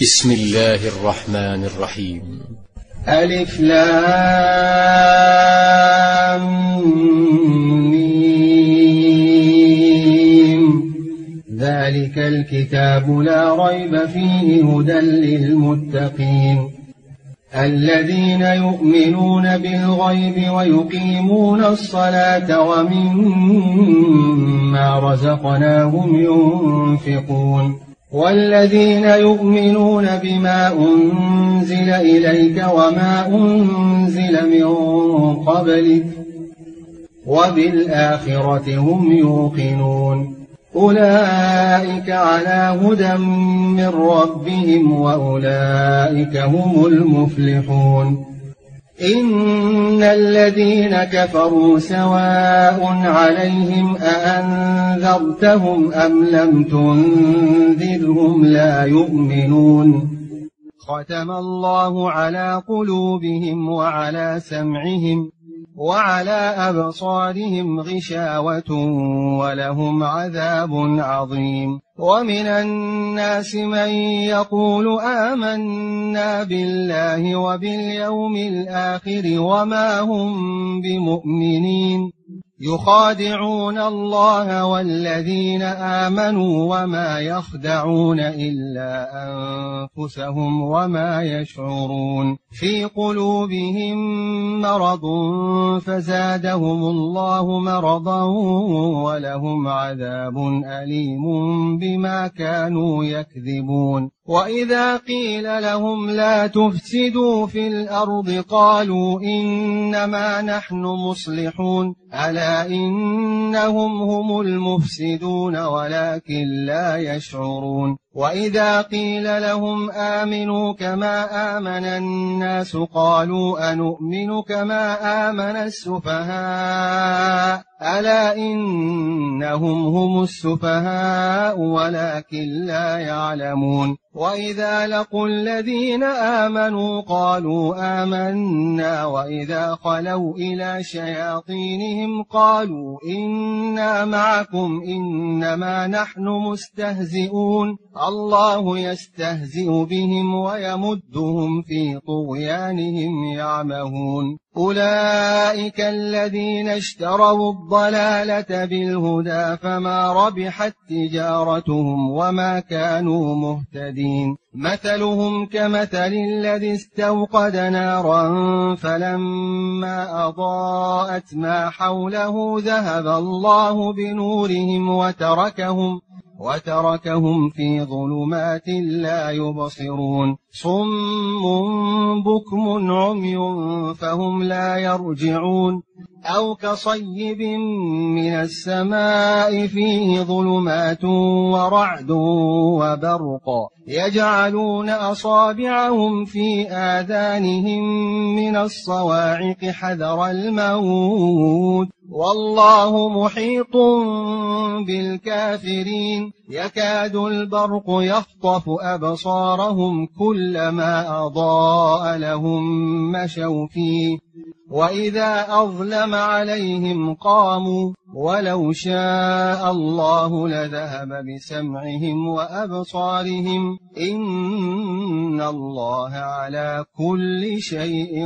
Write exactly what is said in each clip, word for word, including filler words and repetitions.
بسم الله الرحمن الرحيم. ألف لام ميم. ذلك الكتاب لا ريب فيه هدى للمتقين الذين يؤمنون بالغيب ويقيمون الصلاة ومما رزقناهم ينفقون والذين يؤمنون بما أنزل إليك وما أنزل من قبلك وبالآخرة هم يوقنون أولئك على هدى من ربهم وأولئك هم المفلحون. إن الذين كفروا سواء عليهم أأنذرتهم أم لم تنذرهم لا يؤمنون ختم الله على قلوبهم وعلى سمعهم وعلى أبصارهم غشاوة ولهم عذاب عظيم. ومن الناس من يقول آمنا بالله وباليوم الآخر وما هم بمؤمنين يخادعون الله والذين آمنوا وما يخدعون إلا أنفسهم وما يشعرون. في قلوبهم مرض فزادهم الله مرضا ولهم عذاب أليم بما كانوا يكذبون. وإذا قيل لهم لا تفسدوا في الأرض قالوا إنما نحن مصلحون ألا إنهم هم المفسدون ولكن لا يشعرون. وإذا قيل لهم آمنوا كما آمن الناس قالوا أنؤمن كما آمن السفهاء ألا إنهم هم السفهاء ولكن لا يعلمون. وإذا لقوا الذين آمنوا قالوا آمنا وإذا خلوا إلى شياطينهم قالوا إنا معكم إنما نحن مستهزئون الله يستهزئ بهم ويمدهم في طغيانهم يعمهون. أولئك الذين اشتروا الضلالة بالهدى فما ربحت تجارتهم وما كانوا مهتدين. مثلهم كمثل الذي استوقد نارا فلما أضاءت ما حوله ذهب الله بنورهم وتركهم وتركهم في ظلمات لا يبصرون. صم بكم عمي فهم لا يرجعون أو كصيب من السماء فيه ظلمات ورعد وبرق يجعلون أصابعهم في آذانهم من الصواعق حذر الموت والله محيط بالكافرين. يكاد البرق يخطف أبصارهم كلما أضاء لهم مشوا فيه وإذا أظلم عليهم قاموا ولو شاء الله لذهب بسمعهم وأبصارهم إن الله على كل شيء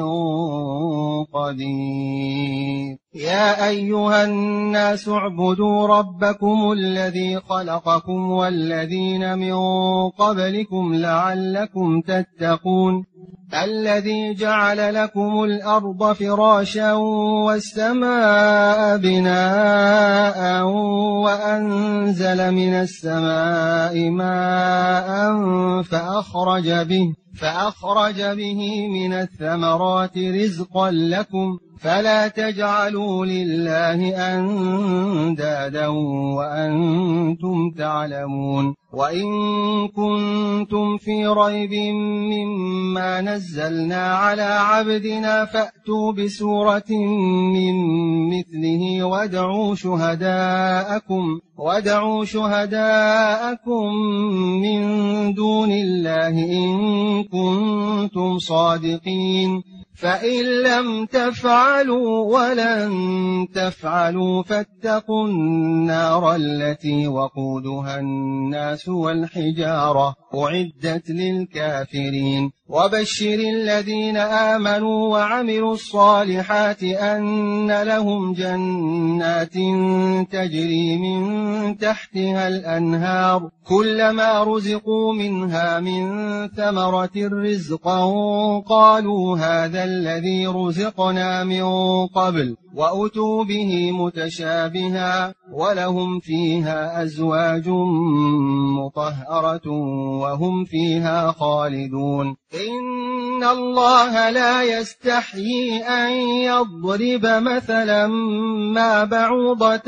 قدير. يا أيها الناس اعبدوا ربكم الذي خلقكم والذين من قبلكم لعلكم تتقون الذي جعل لكم الأرض فراشا والسماء بناء وأنزل من السماء ماء فأخرج به فأخرج به من الثمرات رزقا لكم فلا تجعلوا لله أندادا وأنتم تعلمون. وإن كنتم في ريب مما نزلنا على عبدنا فأتوا بسورة من مثله وادعوا شهداءكم وادعوا شهداءكم من دون الله إن كنتم صادقين فإن لم تفعلوا ولن تفعلوا فاتقوا النار التي وقودها الناس والحجارة أعدت للكافرين وبشر الذين آمنوا وعملوا الصالحات أن لهم جنات تجري من تحتها الأنهار كلما رزقوا منها من ثمرة رزقا قالوا هذا الذي رزقنا من قبل وأتوا به متشابها ولهم فيها أزواج مطهرة وهم فيها خالدون إن الله لا يستحيي أن يضرب مثلا ما بعوضة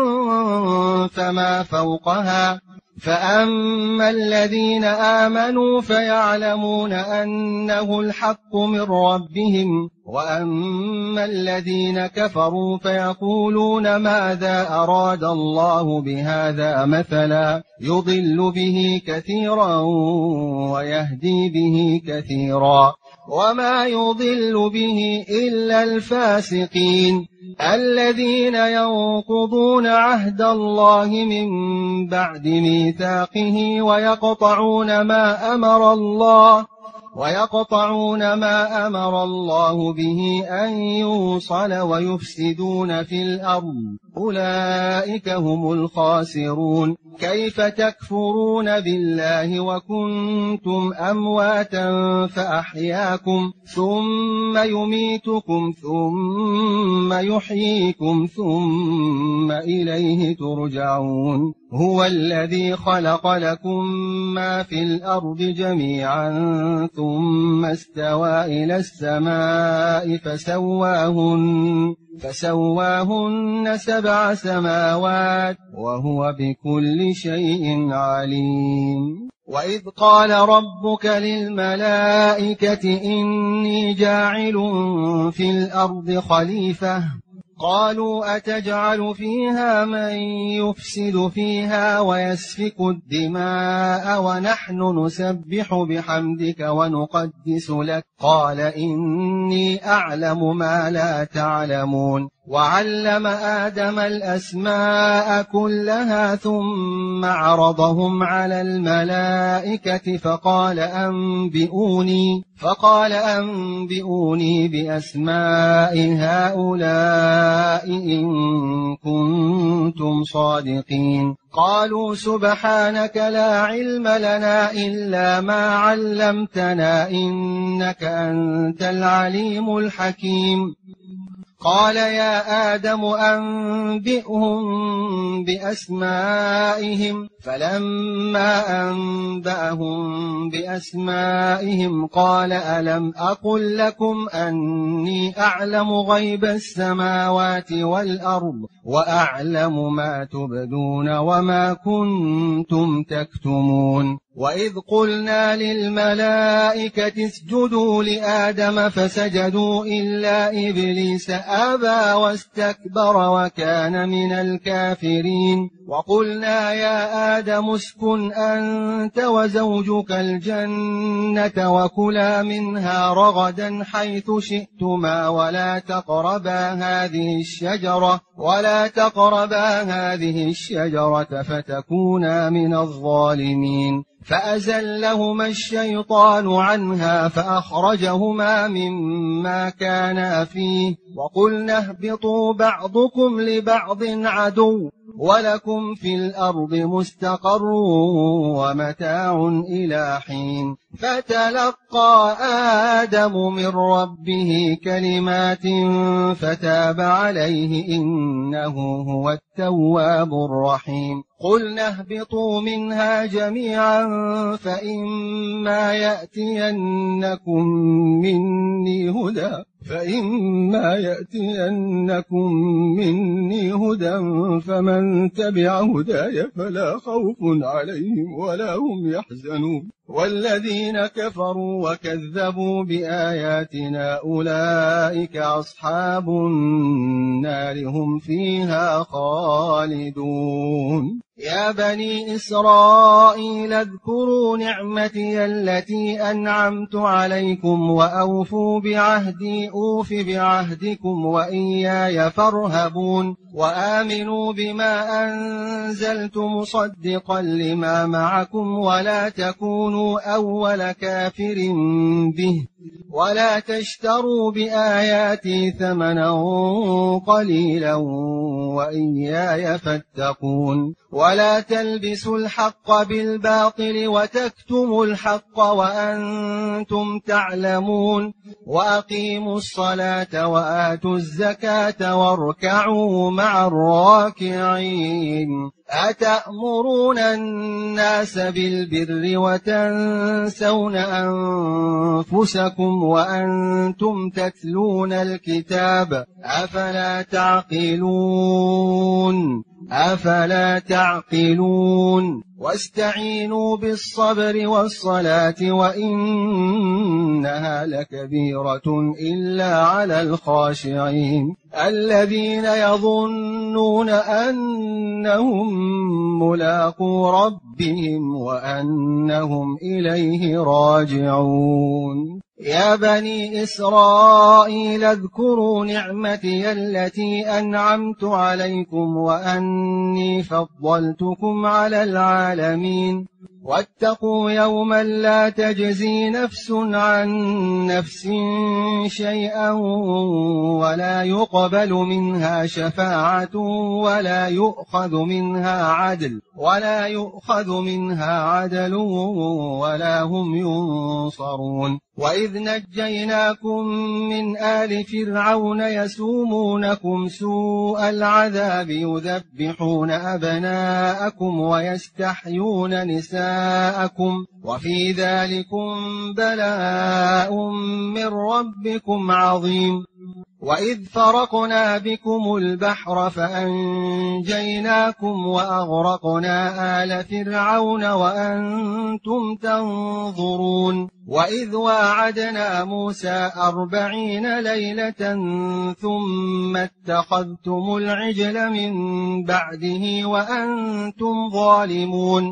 فما فوقها فأما الذين آمنوا فيعلمون أنه الحق من ربهم وأما الذين كفروا فيقولون ماذا أراد الله بهذا مثلا يضل به كثيرا ويهدي به كثيرا وما يضل به إلا الفاسقين الذين ينقضون عهد الله من بعد ميثاقه ويقطعون ما أمر الله ويقطعون ما أمر الله به أن يوصل ويفسدون في الأرض أولئك هم الخاسرون كيف تكفرون بالله وكنتم أمواتا فأحياكم ثم يميتكم ثم يحييكم ثم إليه ترجعون هو الذي خلق لكم ما في الأرض جميعا ثم استوى إلى السماء فسواهن فسواهن سبع سماوات وهو بكل شيء عليم وإذ قال ربك للملائكة إني جاعل في الأرض خليفة قالوا أتجعل فيها من يفسد فيها ويسفك الدماء ونحن نسبح بحمدك ونقدس لك قال إني أعلم ما لا تعلمون وعلم آدم الأسماء كلها ثم عرضهم على الملائكة فقال أنبئوني فقال أنبئوني بأسماء هؤلاء إن كنتم صادقين قالوا سبحانك لا علم لنا إلا ما علمتنا إنك أنت العليم الحكيم قال يا آدم أنبئهم بأسمائهم فلما أنبأهم بأسمائهم قال ألم أقل لكم أني أعلم غيب السماوات والأرض وأعلم ما تبدون وما كنتم تكتمون وإذ قلنا للملائكة اسجدوا لآدم فسجدوا إلا إبليس أبى واستكبر وكان من الكافرين وقلنا يا آدم اسكن أنت وزوجك الجنة وكلا منها رغدا حيث شئتما ولا تقربا هذه الشجرة ولا تقربا هذه الشجرة فتكونا من الظالمين فأزلهما الشيطان عنها فأخرجهما مما كانا فيه وقلنا اهبطوا بعضكم لبعض عدو ولكم في الأرض مستقر ومتاع إلى حين فتلقى آدم من ربه كلمات فتاب عليه إنه هو التواب الرحيم قلنا اهبطوا منها جميعا فإما يأتينكم مني هدى فإما يأتينكم مني هدى فمن تبع هداي فلا خوف عليهم ولا هم يحزنون والذين كفروا وكذبوا بآياتنا أولئك أصحاب النار هم فيها خالدون. يا بني إسرائيل اذكروا نعمتي التي أنعمت عليكم وأوفوا بعهدي أوف بعهدكم وإياي فارهبون وآمنوا بما أنزلت مصدقا لما معكم ولا تكونوا أول كافر به ولا تشتروا بآياتي ثمنا قليلا وإياي فاتقون ولا تلبسوا الحق بالباطل وتكتموا الحق وأنتم تعلمون وأقيموا الصلاة وآتوا الزكاة واركعوا مع الراكعين. أتأمرون الناس بالبر وتنسون أنفسكم وأنتم تتلون الكتاب أفلا تعقلون أفلا تعقلون واستعينوا بالصبر والصلاة وإنها لكبيرة إلا على الخاشعين الذين يظنون أنهم ملاقو ربهم وأنهم إليه راجعون. يا بني إسرائيل اذكروا نعمتي التي أنعمت عليكم وأني فضلتكم على العالمين واتقوا يوما لا تجزي نفس عن نفس شيئا ولا يقبل منها شفاعة ولا يؤخذ منها عدل ولا يؤخذ منها عدل ولا هم ينصرون. وإذ نجيناكم من آل فرعون يسومونكم سوء العذاب يذبحون أبناءكم ويستحيون نساءكم وفي ذلكم بلاء من ربكم عظيم. وإذ فرقنا بكم البحر فأنجيناكم وأغرقنا آل فرعون وأنتم تنظرون. وإذ واعدنا موسى أربعين ليلة ثم اتخذتم العجل من بعده وأنتم ظالمون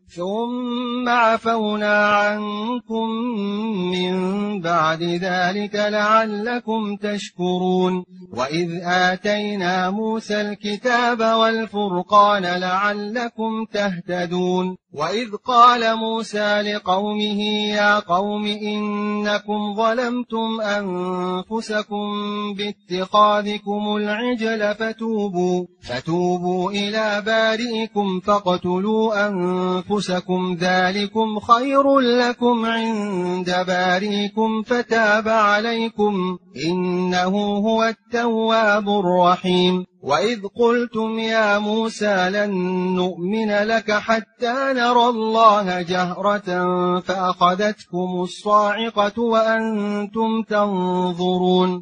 ثم عفونا عنكم من بعد ذلك لعلكم تشكرون. وإذ آتينا موسى الكتاب والفرقان لعلكم تهتدون. وإذ قال موسى لقومه يا قوم إنكم ظلمتم أنفسكم باتخاذكم العجل فتوبوا, فتوبوا إلى بارئكم فاقتلوا أنفسكم ذلكم خير لكم عند بارئكم فتاب عليكم إنه هو التواب الرحيم. وإذ قلتم يا موسى لن نؤمن لك حتى نرى الله جهرة فأخذتكم الصاعقة وأنتم تنظرون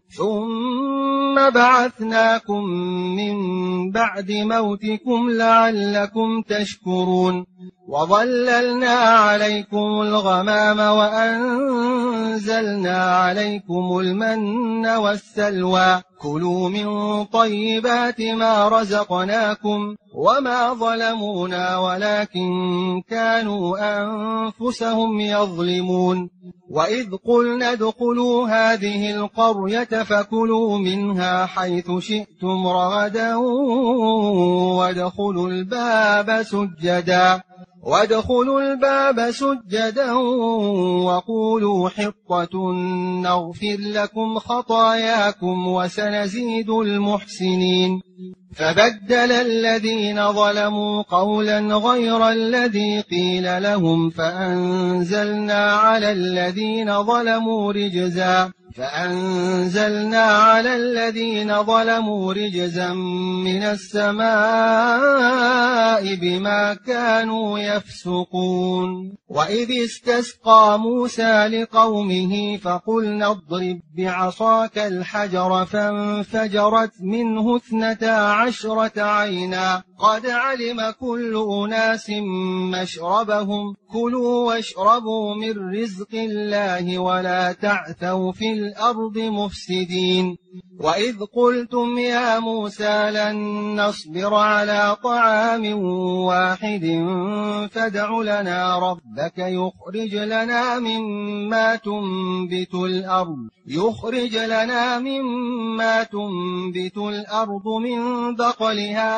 ثم بعثناكم من بعد موتكم لعلكم تشكرون. وظللنا عليكم الغمام وأنزلنا عليكم المن والسلوى كلوا من طيبات ما رزقناكم وما ظلمونا ولكن كانوا أنفسهم يظلمون. وإذ قلنا ادخلوا هذه القرية فكلوا منها حيث شئتم رغدا وادخلوا الباب سجدا وادخلوا الباب سجدا وقولوا حطة نغفر لكم خطاياكم وسنزيد المحسنين. فبدل الذين ظلموا قولا غير الذي قيل لهم فأنزلنا على الذين ظلموا رجزا فأنزلنا على الذين ظلموا رجزا من السماء بما كانوا يفسقون وإذ استسقى موسى لقومه فقلنا اضرب بعصاك الحجر فانفجرت منه اثنتا عشرة عينا قد علم كل أناس مشربهم كلوا واشربوا من رزق الله ولا تعثوا في الأرض مفسدين وإذ قلتم يا موسى لن نصبر على طعام واحد فادع لنا ربك يخرج لنا مما تنبت الأرض يخرج لنا مما تنبت الأرض من بقلها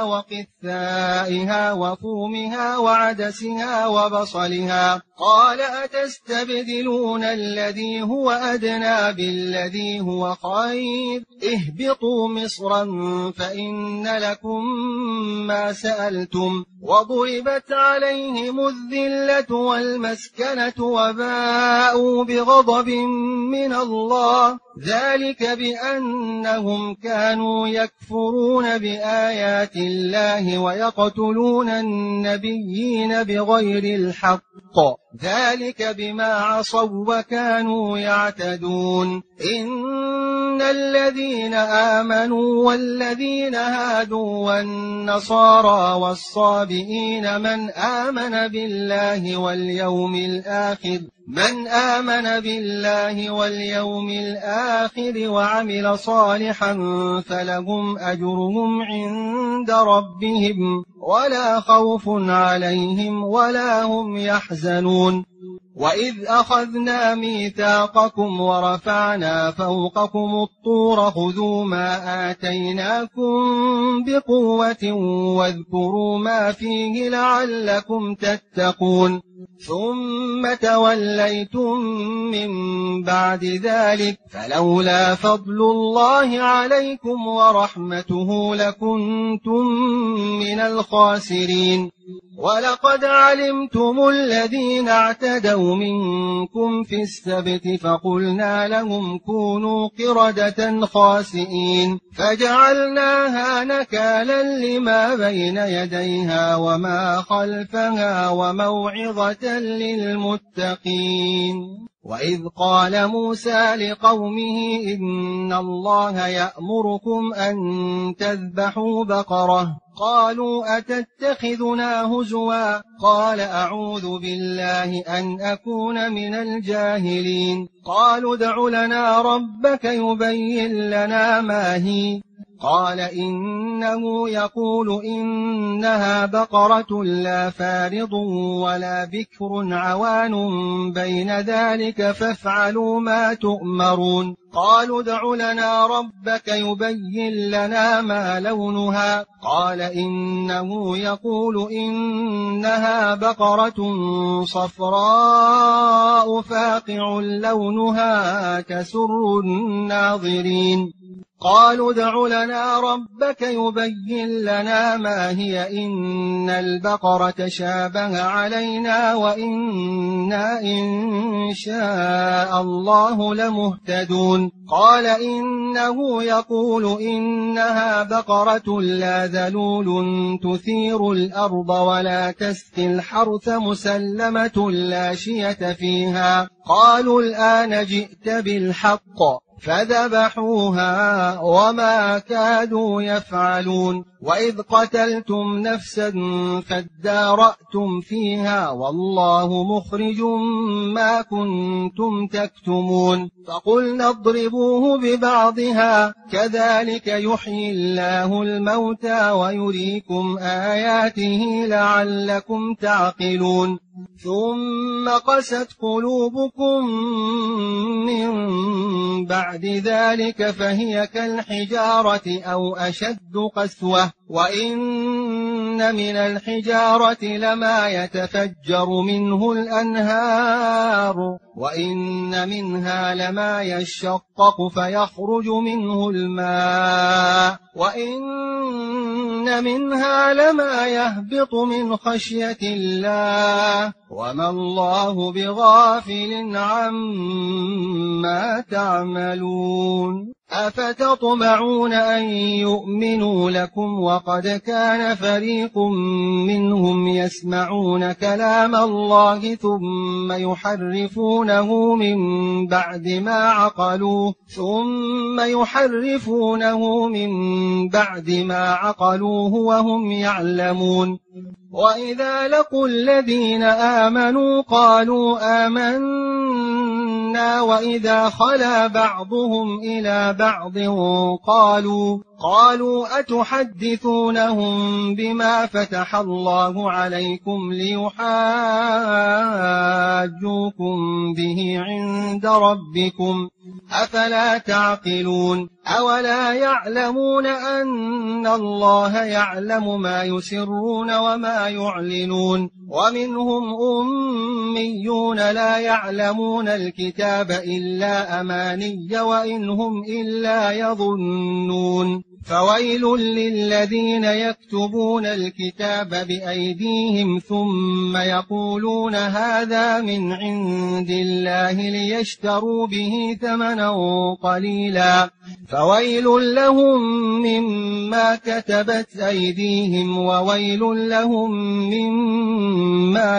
وقثائها وفومها وعدسها وبصلها قال أتستبدلون الذي هو أدنى بالذي هو خير اهبطوا مصرا فإن لكم ما سألتم وضربت عليهم الذلة والمسكنة وباءوا بغضب من الله ذلك بأنهم كانوا يكفرون بآيات الله ويقتلون النبيين بغير الحق ذلك بما عصوا وكانوا يعتدون إن الذين آمنوا والذين هادوا والنصارى والصابئين من آمن بالله واليوم الآخر من آمن بالله واليوم الآخر وعمل صالحا فلهم أجرهم عند ربهم ولا خوف عليهم ولا هم يحزنون وإذ أخذنا ميثاقكم ورفعنا فوقكم الطور خذوا ما آتيناكم بقوة واذكروا ما فيه لعلكم تتقون ثم توليتم من بعد ذلك فلولا فضل الله عليكم ورحمته لكنتم من الخاسرين ولقد علمتم الذين اعتدوا منكم في السبت فقلنا لهم كونوا قردة خاسئين فجعلناها نكالا لما بين يديها وما خلفها وموعظة للمتقين وإذ قال موسى لقومه إن الله يأمركم أن تذبحوا بقرة قالوا أتتخذنا هزوا قال أعوذ بالله أن أكون من الجاهلين قالوا ادع لنا ربك يبين لنا ما هي قال إنه يقول إنها بقرة لا فارض ولا بكر عوان بين ذلك فافعلوا ما تؤمرون قالوا ادع لنا ربك يبين لنا ما لونها قال إنه يقول إنها بقرة صفراء فاقع لونها تسر الناظرين قالوا ادع لنا ربك يبين لنا ما هي إن البقرة شابه علينا وإنا إن شاء الله لمهتدون قال إنه يقول إنها بقرة لا ذلول تثير الأرض ولا تسقي الحرث مسلمة لا شية فيها قالوا الآن جئت بالحق فذبحوها وما كادوا يفعلون وإذ قتلتم نفسا فادارأتم فيها والله مخرج ما كنتم تكتمون فقلنا اضربوه ببعضها كذلك يحيي الله الموتى ويريكم آياته لعلكم تعقلون ثم قست قلوبكم من بعد ذلك فهي كالحجارة أو أشد قسوة وإن من الحجارة لما يتفجر منه الأنهار وإن منها لما يشقق فيخرج منه الماء وإن منها لما يهبط من خشية الله وما الله بغافل عما تعملون أفتطمعون أن يؤمنوا لكم وقد كان فريق منهم يسمعون كلام الله ثم يحرفونه من بعد ما عقلوه ثم يحرفونه من بعد ما عقلوه وهم يعلمون وإذا لقوا الذين آمنوا قالوا آمنا وإذا خلا بعضهم إلى بعض قالوا قالوا أتحدثونهم بما فتح الله عليكم ليحاجوكم به عند ربكم أفلا تعقلون أولا يعلمون أن الله يعلم ما يسرون وما يعلنون ومنهم أميون لا يعلمون الكتاب إلا أماني وإن هم إلا يظنون فويل للذين يكتبون الكتاب بأيديهم ثم يقولون هذا من عند الله ليشتروا به ثمنا قليلا فويل لهم مما كتبت أيديهم وويل لهم مما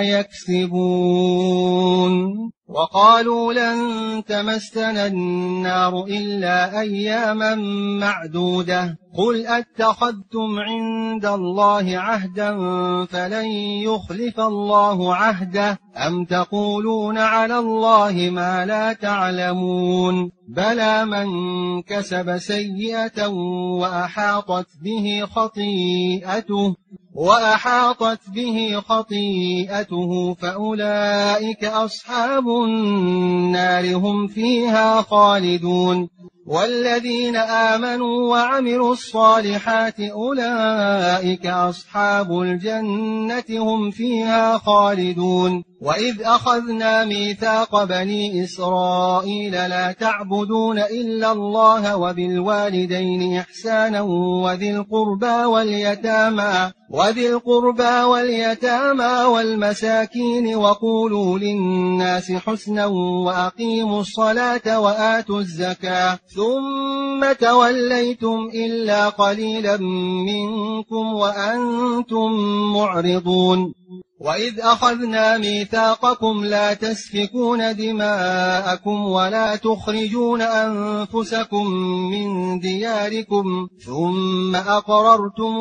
يكسبون وقالوا لن تمسنا النار إلا أياما معدودة قل أتخذتم عند الله عهدا فلن يخلف الله عهده أم تقولون على الله ما لا تعلمون بلى من كسب سيئة وأحاطت به خطيئته وأحاطت به خطيئته فأولئك أصحاب النار هم فيها خالدون والذين آمنوا وعملوا الصالحات أولئك أصحاب الجنة هم فيها خالدون وإذ أخذنا ميثاق بني إسرائيل لا تعبدون إلا الله وبالوالدين إحسانا وذي القربى واليتامى وذي القربى واليتامى والمساكين وقولوا للناس حسنا وأقيموا الصلاة وآتوا الزكاة ثم توليتم إلا قليلا منكم وأنتم معرضون وإذ أخذنا ميثاقكم لا تسفكون دماءكم ولا تخرجون أنفسكم من دياركم ثم أقررتم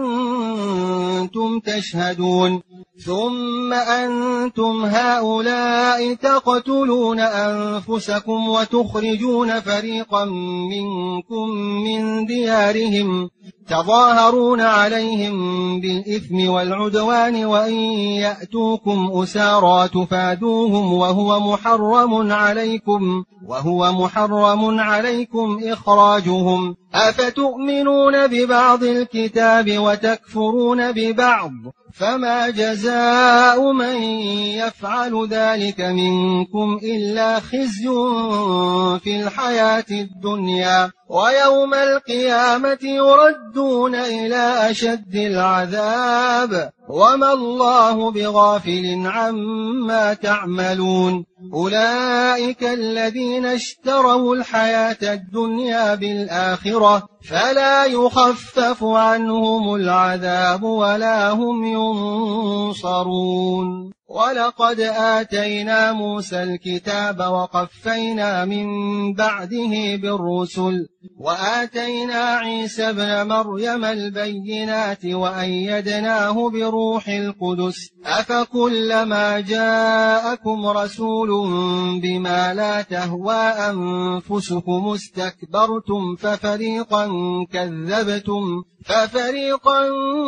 وأنتم تشهدون ثم أنتم هؤلاء تقتلون أنفسكم وتخرجون فريقا منكم من ديارهم تظاهرون عليهم بالإثم والعدوان وإن يأتوكم أسارى تفادوهم وهو محرم عليكم وهو محرم عليكم إخراجهم أفتؤمنون ببعض الكتاب وتكفرون ببعض فما جزاء من يفعل ذلك منكم إلا خزي في الحياة الدنيا ويوم القيامة يردون إلى أشد العذاب وما الله بغافل عما تعملون أولئك الذين اشتروا الحياة الدنيا بالآخرة فلا يخفف عنهم العذاب ولا هم ينصرون ولقد آتينا موسى الكتاب وقفينا من بعده بالرسل وآتينا عيسى ابن مريم البينات وأيدناه بروح القدس أفكلما جاءكم رسول بما لا تهوى أنفسكم استكبرتم ففريقا كذبتم ففريقا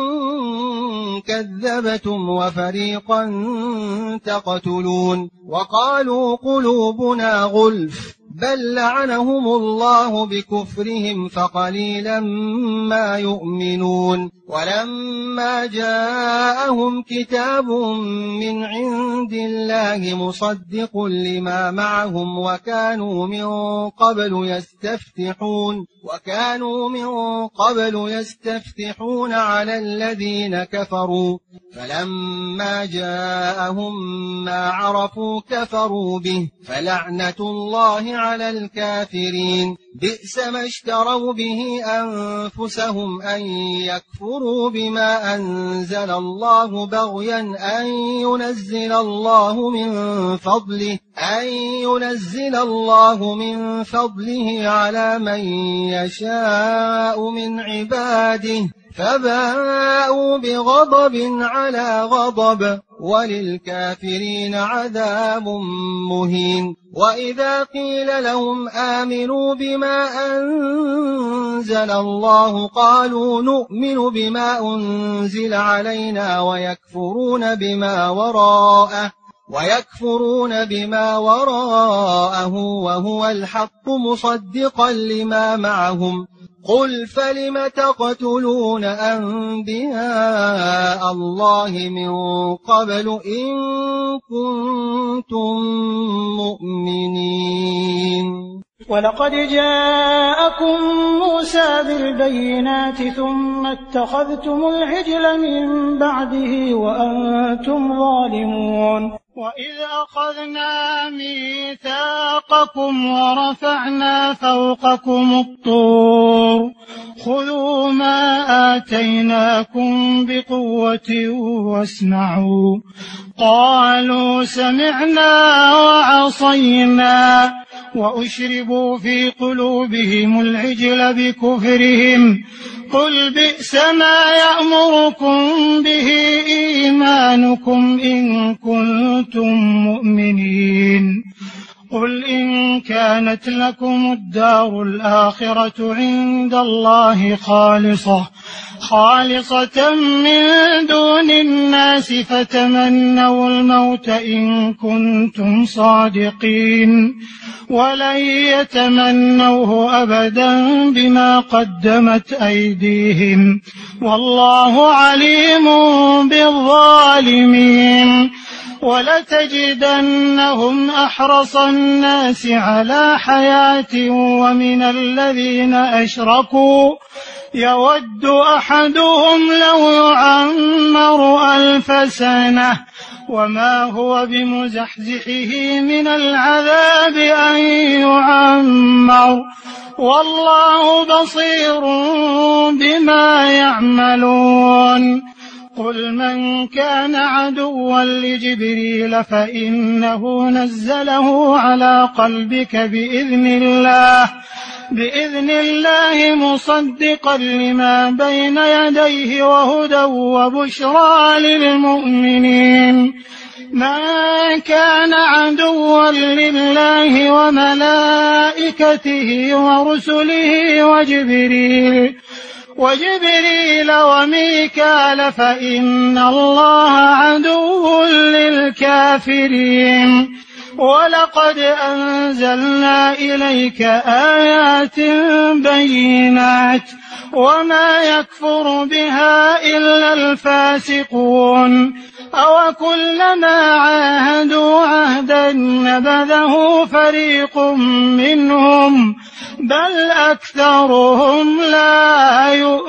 كذبتم وفريقا تقتلون وقالوا قلوبنا غلف بل لعنهم الله بكفرهم فقليلا ما يؤمنون ولما جاءهم كتاب من عند الله مصدق لما معهم وكانوا من قبل يستفتحون وكانوا من قبل يستفتحون على الذين كفروا فلما جاءهم ما عرفوا كفروا به فلعنة الله على الكافرين بئس ما اشتروا به أنفسهم أن يكفروا بما أنزل الله بغيا أن ينزل الله من فضله أن ينزل الله من فضله على من يشاء من عباده فباءوا بغضب على غضب وللكافرين عذاب مهين وإذا قيل لهم آمنوا بما أنزل الله قالوا نؤمن بما أنزل علينا ويكفرون بما وراءه ويكفرون بما وراءه وهو الحق مصدقا لما معهم قل فلم تقتلون أنبياء الله من قبل إن كنتم مؤمنين ولقد جاءكم موسى بالبينات ثم اتخذتم العجل من بعده وأنتم ظالمون وإذ أخذنا ميثاقكم ورفعنا فوقكم الطور خذوا ما آتيناكم بقوة واسمعوا قالوا سمعنا وعصينا وأشربوا في قلوبهم العجل بكفرهم قل بئس ما يأمركم به إيمانكم إن كنتم مؤمنين قل إن كانت لكم الدار الآخرة عند الله خالصة خالصة من دون الناس فتمنوا الموت إن كنتم صادقين ولن يتمنوه أبدا بما قدمت أيديهم والله عليم بالظالمين ولتجدنهم أحرص الناس على حياة ومن الذين أشركوا يود أحدهم لو يعمر ألف سنة وما هو بمزحزحه من العذاب أن يعمر والله بصير بما يعملون قل من كان عدوا لجبريل فإنه نزله على قلبك بإذن الله بإذن الله مصدقا لما بين يديه وهدى وبشرى للمؤمنين من كان عدوا لله وملائكته ورسله وجبريل وجبريل وميكال فإن الله عدو للكافرين ولقد أنزلنا إليك آيات بينات وما يكفر بها إلا الفاسقون أو كلما عاهدوا عهدا نبذه فريق منهم بل أكثرهم لا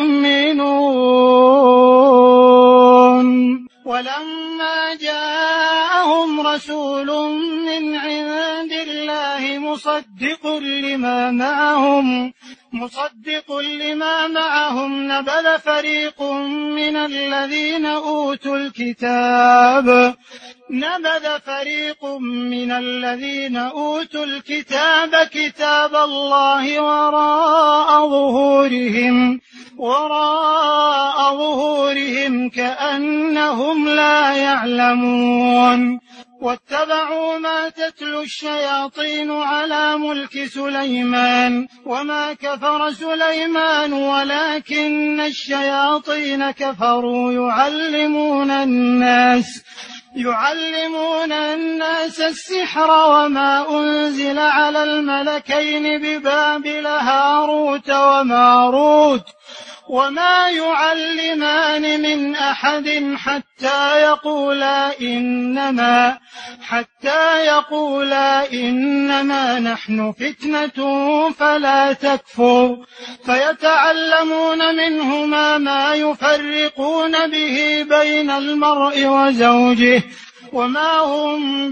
يؤمنون ولما جاءهم رسول من عند الله مصدق لما معهم مصدق لما معهم نبذ فريق من الذين أوتوا الكتاب نبذ فريق من الذين أوتوا الكتاب كتاب الله وراء ظهورهم وراء ظهورهم كأنهم لا يعلمون واتبعوا ما تتلو الشياطين على ملك سليمان وما كفر سليمان ولكن الشياطين كفروا يعلمون الناس يعلمون الناس السحر وما أنزل على الملكين ببابل هاروت وماروت وما يعلمان من أحد حتى يقولا إنما حتى يقولا إنما نحن فتنة فلا تكفر فيتعلمون منهما ما يفرقون به بين المرء وزوجه وما هم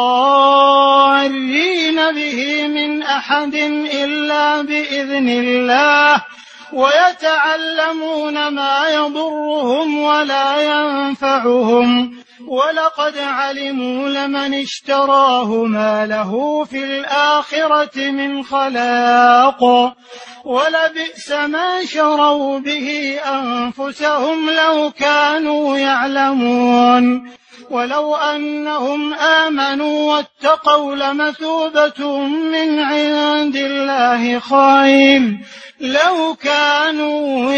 بضارين به من أحد إلا بإذن الله ويتعلمون ما يضرهم ولا ينفعهم ولقد علموا لمن اشتراه ما له في الآخرة من خلاق ولبئس ما شروا به أنفسهم لو كانوا يعلمون ولو أنهم آمنوا واتقوا لمثوبة من عند الله خير لو كانوا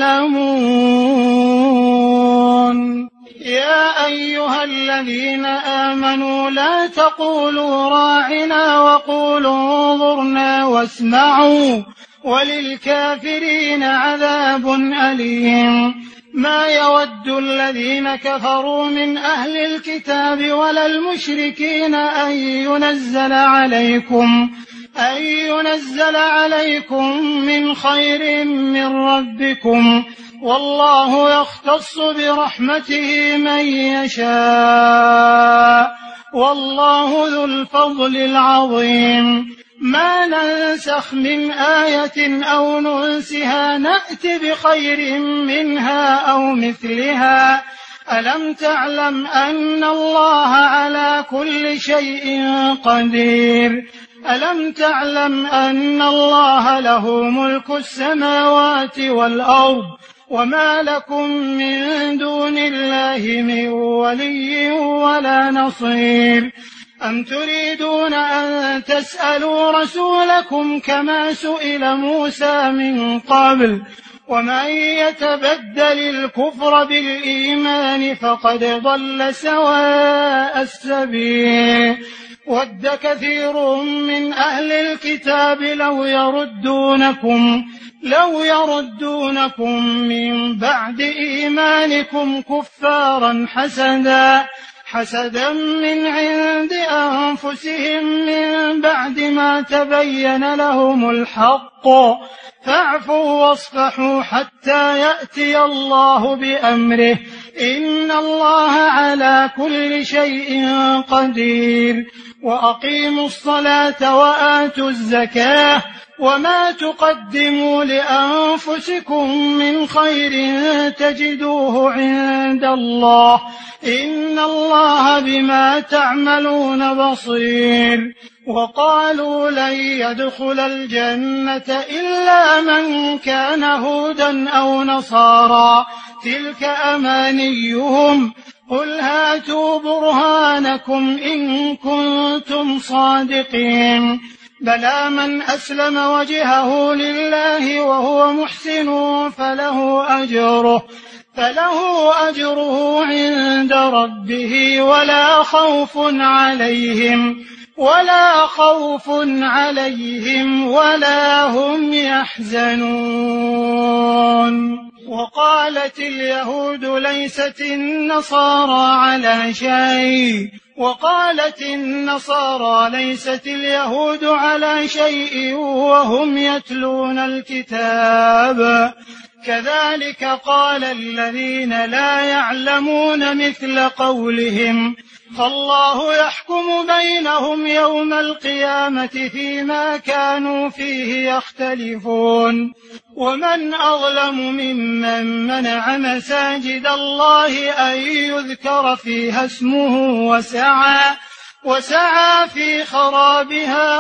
يعلمون يا أيها الذين آمنوا لا تقولوا راعنا وقولوا انظرنا واسمعوا وللكافرين عذاب أليم ما يود الذين كفروا من أهل الكتاب ولا المشركين أن ينزل عليكم أن ينزل عليكم من خير من ربكم والله يختص برحمته من يشاء والله ذو الفضل العظيم ما ننسخ من آية أو ننسها نأت بخير منها أو مثلها ألم تعلم أن الله على كل شيء قدير ألم تعلم أن الله له ملك السماوات والأرض وما لكم من دون الله من ولي ولا نصير أم تريدون أن تسألوا رسولكم كما سئل موسى من قبل ومن يتبدل الكفر بالإيمان فقد ضل سواء السبيل ود كثير من أهل الكتاب لو يردونكم لو يردونكم من بعد إيمانكم كفارا حسدا حسدا من عند أنفسهم من بعد ما تبين لهم الحق فاعفوا واصفحوا حتى يأتي الله بأمره إن الله على كل شيء قدير وأقيموا الصلاة وآتوا الزكاة وما تقدموا لأنفسكم من خير تجدوه عند الله إن الله بما تعملون بصير وقالوا لن يدخل الجنة إلا من كان هودا أو نصارى تلك أمانيهم قل هاتوا برهانكم إن كنتم صادقين بلى من أسلم وجهه لله وهو محسن فله أجره فله أجره عند ربه ولا خوف عليهم ولا خوف عليهم ولا هم يحزنون وقالت اليهود ليست النصارى على شيء وقالت النصارى ليست اليهود على شيء وهم يتلون الكتاب كذلك قال الذين لا يعلمون مثل قولهم فالله يحكم بينهم يوم القيامة فيما كانوا فيه يختلفون ومن أظلم ممن منع مساجد الله أن يذكر فيها اسمه وسعى وسعى في خرابها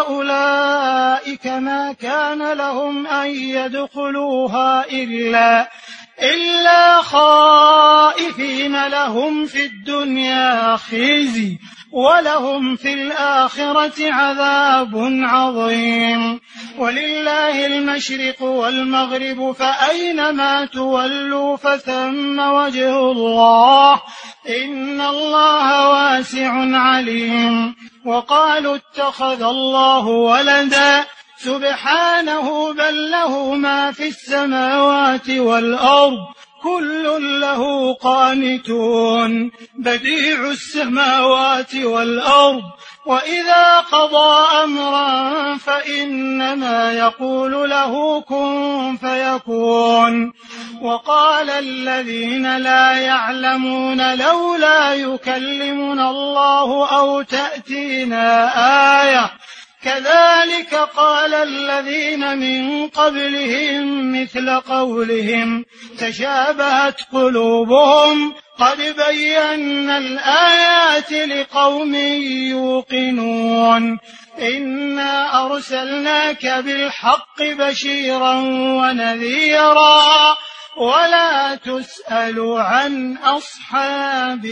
أولئك ما كان لهم أن يدخلوها إلا إلا خائفين لهم في الدنيا خزي ولهم في الآخرة عذاب عظيم. ولله المشرق والمغرب فأينما تولوا فثم وجه الله إن الله واسع عليم. وقالوا اتخذ الله ولدا سبحانه بل له ما في السماوات والأرض كل له قانتون بديع السماوات والأرض وإذا قضى أمرا فإنما يقول له كن فيكون. وقال الذين لا يعلمون لولا يكلمنا الله أو تأتينا آية كذلك قال الذين من قبلهم مثل قولهم تشابهت قلوبهم قد بينا الآيات لقوم يوقنون. إنا أرسلناك بالحق بشيرا ونذيرا ولا تسأل عن أصحاب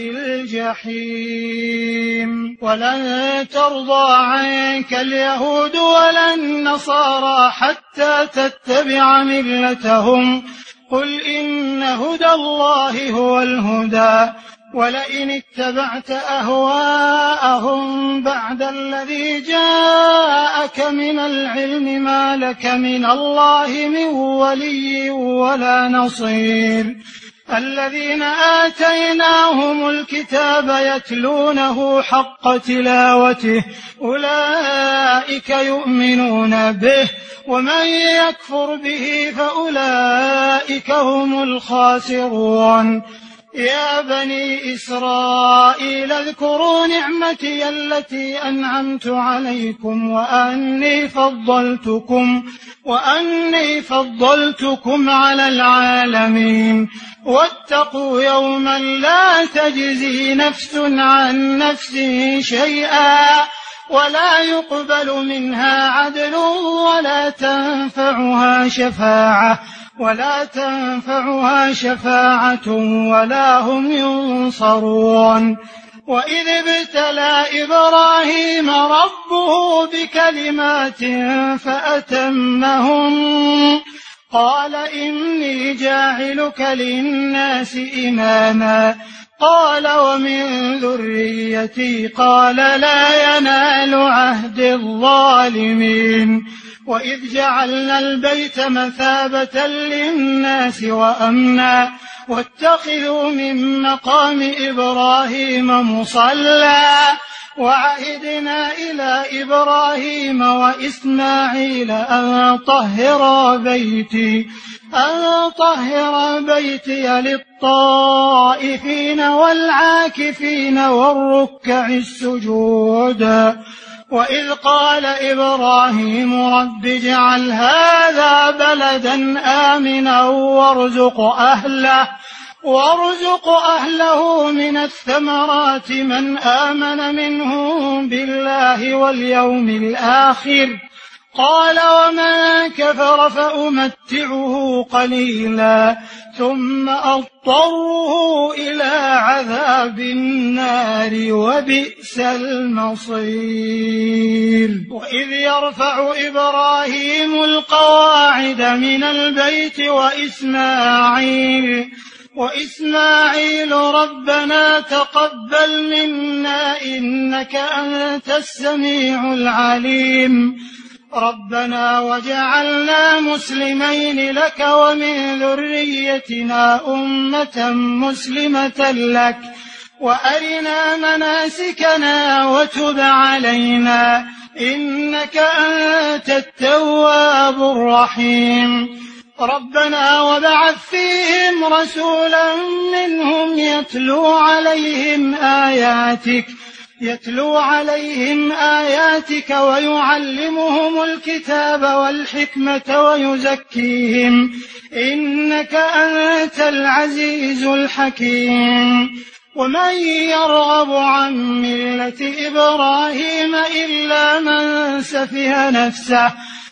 الجحيم. ولن ترضى عنك اليهود ولا النصارى حتى تتبع ملتهم قل إن هدى الله هو الهدى ولئن اتبعت أهواءهم بعد الذي جاءك من العلم ما لك من الله من ولي ولا نصير. الذين آتيناهم الكتاب يتلونه حق تلاوته أولئك يؤمنون به ومن يكفر به فأولئك هم الخاسرون. يا بني إسرائيل اذكروا نعمتي التي أنعمت عليكم وأني فضلتكم وأني فضلتكم على العالمين. واتقوا يوما لا تجزي نفس عن نفس شيئا ولا يقبل منها عدل ولا تنفعها شفاعة ولا تنفعها شفاعة ولا هم ينصرون. وإذ ابتلى إبراهيم ربه بكلمات فأتمهم قال إني جاعلك للناس إماما قال ومن ذريتي قال لا ينال عهد الظالمين. وإذ جعلنا البيت مثابة للناس وأمنا واتخذوا من مقام إبراهيم مصلى وعهدنا إلى إبراهيم وإسماعيل أن طهر بيتي أن طهر بيتي للطائفين والعاكفين والركع السجود. وإذ قال إبراهيم رب اجعل هذا بلدا آمنا وارزق أهله وارزق أهله من الثمرات من آمن منهم بالله واليوم الآخر قال ومن كفر فأمتعه قليلا ثم أضطره إلى عذاب النار وبئس المصير. وإذ يرفع إبراهيم القواعد من البيت وإسماعيل وإسماعيل ربنا تقبل منا إنك أنت السميع العليم ربنا وجعلنا مسلمين لك ومن ذريتنا أمة مسلمة لك وأرنا مناسكنا وتب علينا إنك أنت التواب الرحيم. ربنا وابعث فيهم رسولا منهم يتلو عليهم آياتك يتلو عليهم آياتك ويعلمهم الكتاب والحكمة ويزكيهم إنك أنت العزيز الحكيم. ومن يرغب عن ملة إبراهيم إلا من سفه نفسه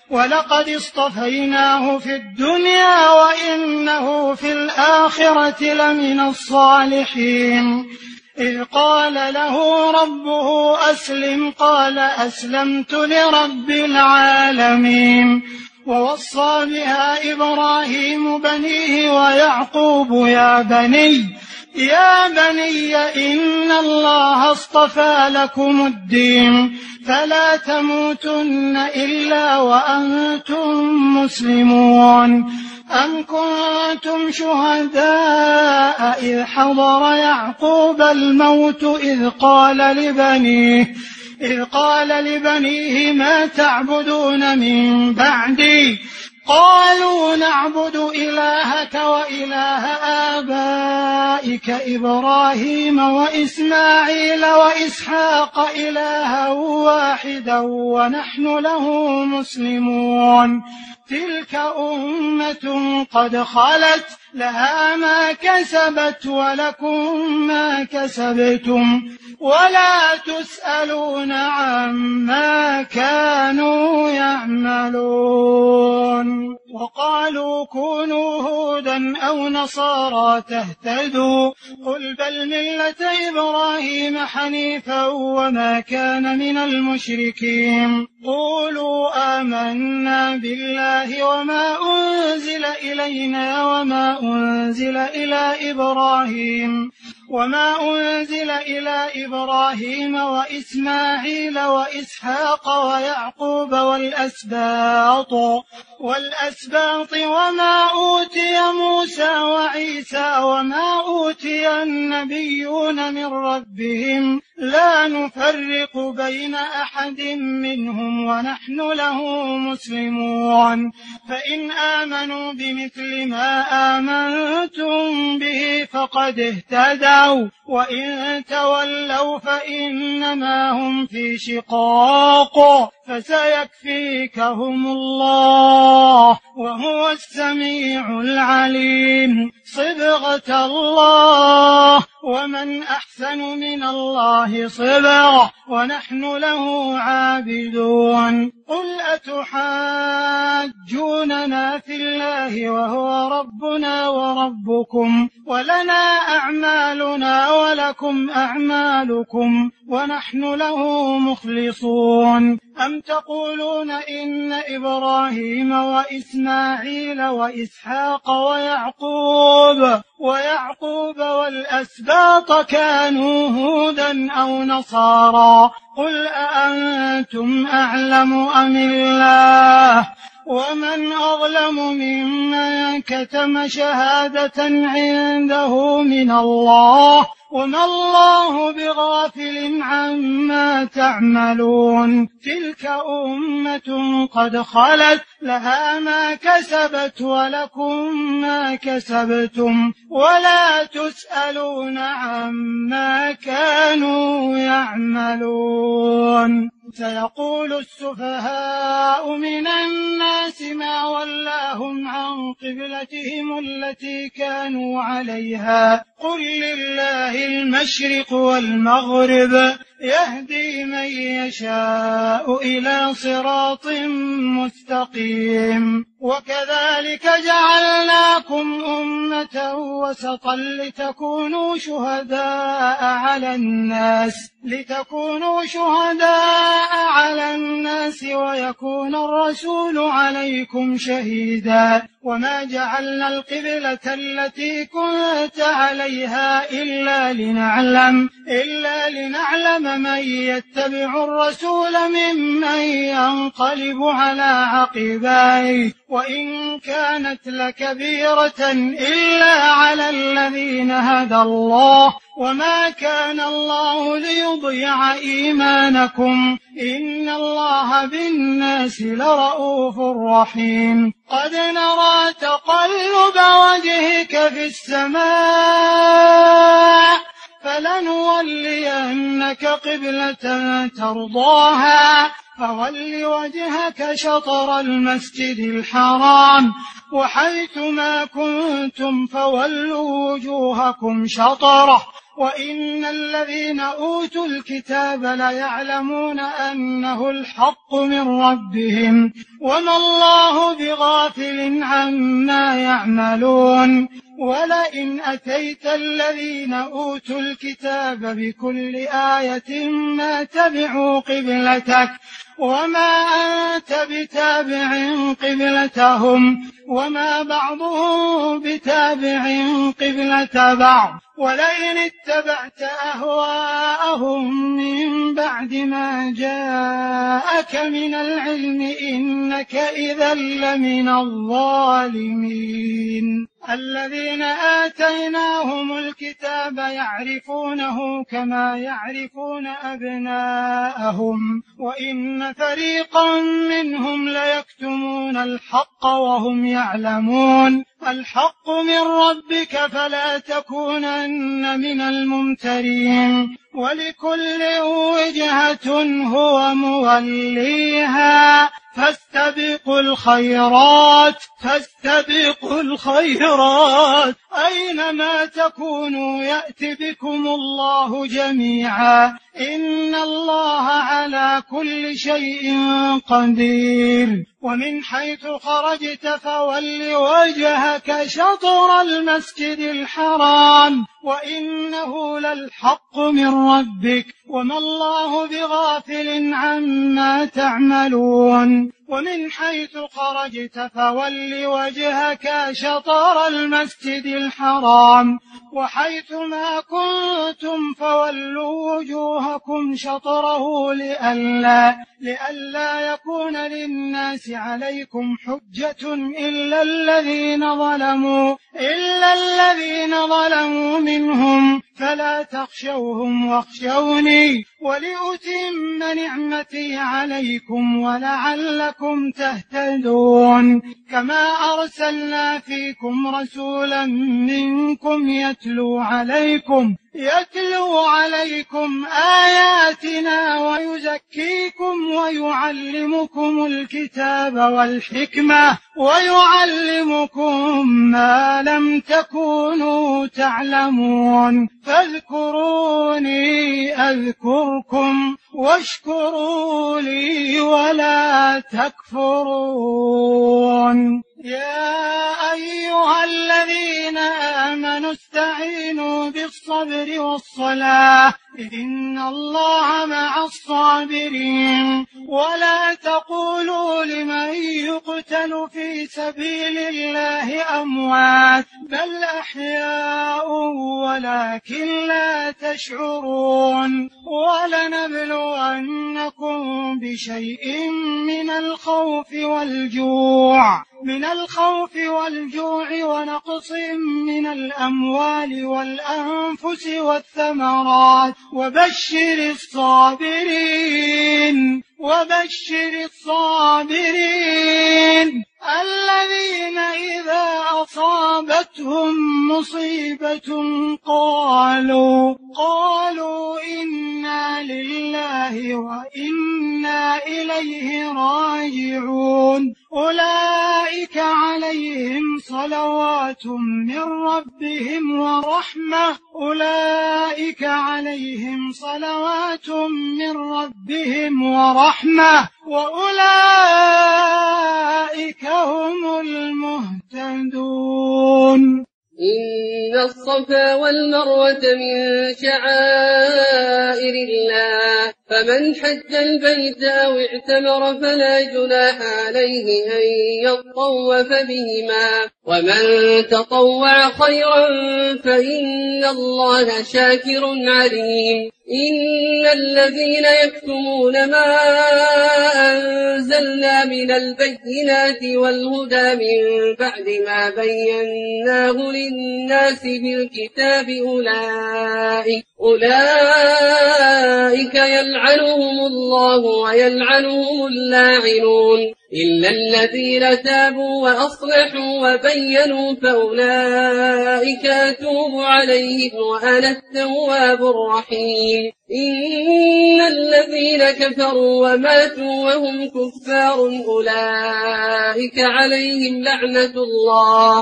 ولقد اصطفيناه في الدنيا وإنه في الآخرة لمن الصالحين. إذ قال له ربه أسلم قال أسلمت لرب العالمين. ووصى بها إبراهيم بنيه ويعقوب يا بني يا بني إن الله اصطفى لكم الدين فلا تموتن إلا وأنتم مسلمون. أم كنتم شهداء إذ حضر يعقوب الموت إذ قال لبنيه إذ قال لبنيه ما تعبدون من بعدي قالوا نعبد إلهك وإله آبائك إبراهيم وإسماعيل وإسحاق إلها واحدا ونحن له مسلمون. تلك أمة قد خلت لها ما كسبت ولكم ما كسبتم ولا تسألون عما كانوا يعملون. وقالوا كونوا هودا أو نصارى تهتدوا قل بل ملة إبراهيم حنيفا وما كان من المشركين. قولوا آمنا بالله وما أنزل إلينا وما أنزل إلى إبراهيم وما أنزل إلى إبراهيم وإسماعيل وإسحاق ويعقوب والأسباط والأسباط وما أوتي موسى وعيسى وما أوتي النبيون من ربهم لا نفرق بين أحد منهم ونحن له مسلمون. فإن آمنوا بمثل ما آمنتم به فقد اهتدوا وإن تولوا فإنما هم في شقاق فسيكفيكهم الله وهو السميع العليم. صبغة الله ومن أحسن من الله صبغة ونحن له عابدون. قل أتحاجوننا في الله وهو ربنا وربكم ولنا أعمالنا ولكم أعمالكم ونحن له مخلصون. أم تقولون إن إبراهيم وإسماعيل وإسحاق ويعقوب ويعقوب والأسباط كانوا هودا أو نصارى قل أأنتم أعلم أم الله ومن أظلم ممن كتم شهادة عنده من الله وما الله بغافل عما تعملون. تلك أمة قد خلت لها ما كسبت ولكم ما كسبتم ولا تسألون عما كانوا يعملون. سيقول السفهاء من الناس ما ولاهم عن قبلتهم التي كانوا عليها قل لله المشرق والمغرب يهدي من يشاء إلى صراط مستقيم. وكذلك جعلناكم أمة وسطا لتكونوا شهداء على الناس لتكونوا شهداء على الناس ويكون الرسول عليكم شهيدا. وما جعلنا القبلة التي كنت عليها إلا لنعلم إلا لنعلم من يتبع الرسول ممن ينقلب على عقبيه وإن كانت لكبيرة إلا على الذين هدى الله وما كان الله ليضيع إيمانكم إن الله بالناس لرؤوف رحيم. قد نرى تقلب وجهك في السماء فلنولينك قبلة ترضاها فول وجهك شطر المسجد الحرام وحيث ما كنتم فولوا وجوهكم شطره وإن الذين أوتوا الكتاب ليعلمون أنه الحق من ربهم وما الله بغافل عما يعملون ولئن أتيت الذين أوتوا الكتاب بكل آية ما تبعوا قبلتك وما أنت بتابع قبلتهم وما بعضهم بتابع قبلة بعض ولئن اتبعت أهواءهم من بعد ما جاءك من العلم إنك إذا لمن الظالمين. الذين آتيناهم الكتاب يعرفونه كما يعرفون أبناءهم وإن فريقا منهم ليكتمون الحق وهم يعلمون. الحق من ربك فلا تكونن من الممترين ولكل وجهة هو موليها فاستبقوا الخيرات فاستبقوا الخيرات أينما تكونوا يأت بكم الله جميعا إن الله على كل شيء قدير. ومن حيث خرجت فول وجهك شطر المسجد الحرام وإنه للحق من ربك وما الله بغافل عما تعملون. ومن حيث خرجت فول وجهك شطر المسجد الحرام وحيث ما كنتم فولوا وجوهكم شطره لئلا, لئلا يكون للناس عليكم حجة إلا الذين ظلموا إلا الذين ظلموا منهم فلا تخشوهم واخشوني ولأتم نعمتي عليكم ولعلكم تهتدون. كما أرسلنا فيكم رسولا منكم يتلو عليكم يتلو عليكم آياتنا ويزكيكم ويعلمكم الكتاب والحكمة ويعلمكم ما لم تكونوا تعلمون فاذكروني أذكركم واشكروا لي ولا تكفرون. يا أيها الذين آمنوا استعينوا بالصبر والصلاة إن الله مع الصابرين. ولا تقولوا لمن يقتل في سبيل الله أموات بل أحياء ولكن لا تشعرون. ولنبلونكم بشيء من الخوف والجوع من الخوف والجوع ونقص من الأموال والأنفس والثمرات وبشر الصابرين وبشر الصابرين الذين إذا أصابتهم مصيبة قالوا قالوا إنا لله وإنا إليه راجعون. أولئك عليهم صلوات من ربهم ورحمة أولئك عليهم صلوات من ربهم ورحمة وأولئك هم المهتدون. إن الصفا والمروة من شعائر الله فمن حج البيت أو اعتمر فلا جناح عليه أن يطوف بهما ومن تطوع خيرا فإن الله شاكر عليم. إن الذين يكتمون ما أنزلنا من البينات والهدى من بعد ما بيناه للناس في الكتاب أولئك, أولئك يلعنهم الله ويلعنهم اللاعنون. إلا الذين تابوا وأصلحوا وبينوا فأولئك أتوب عليهم وأنا التواب الرحيم. إن الذين كفروا وماتوا وهم كفار أولئك عليهم لعنة الله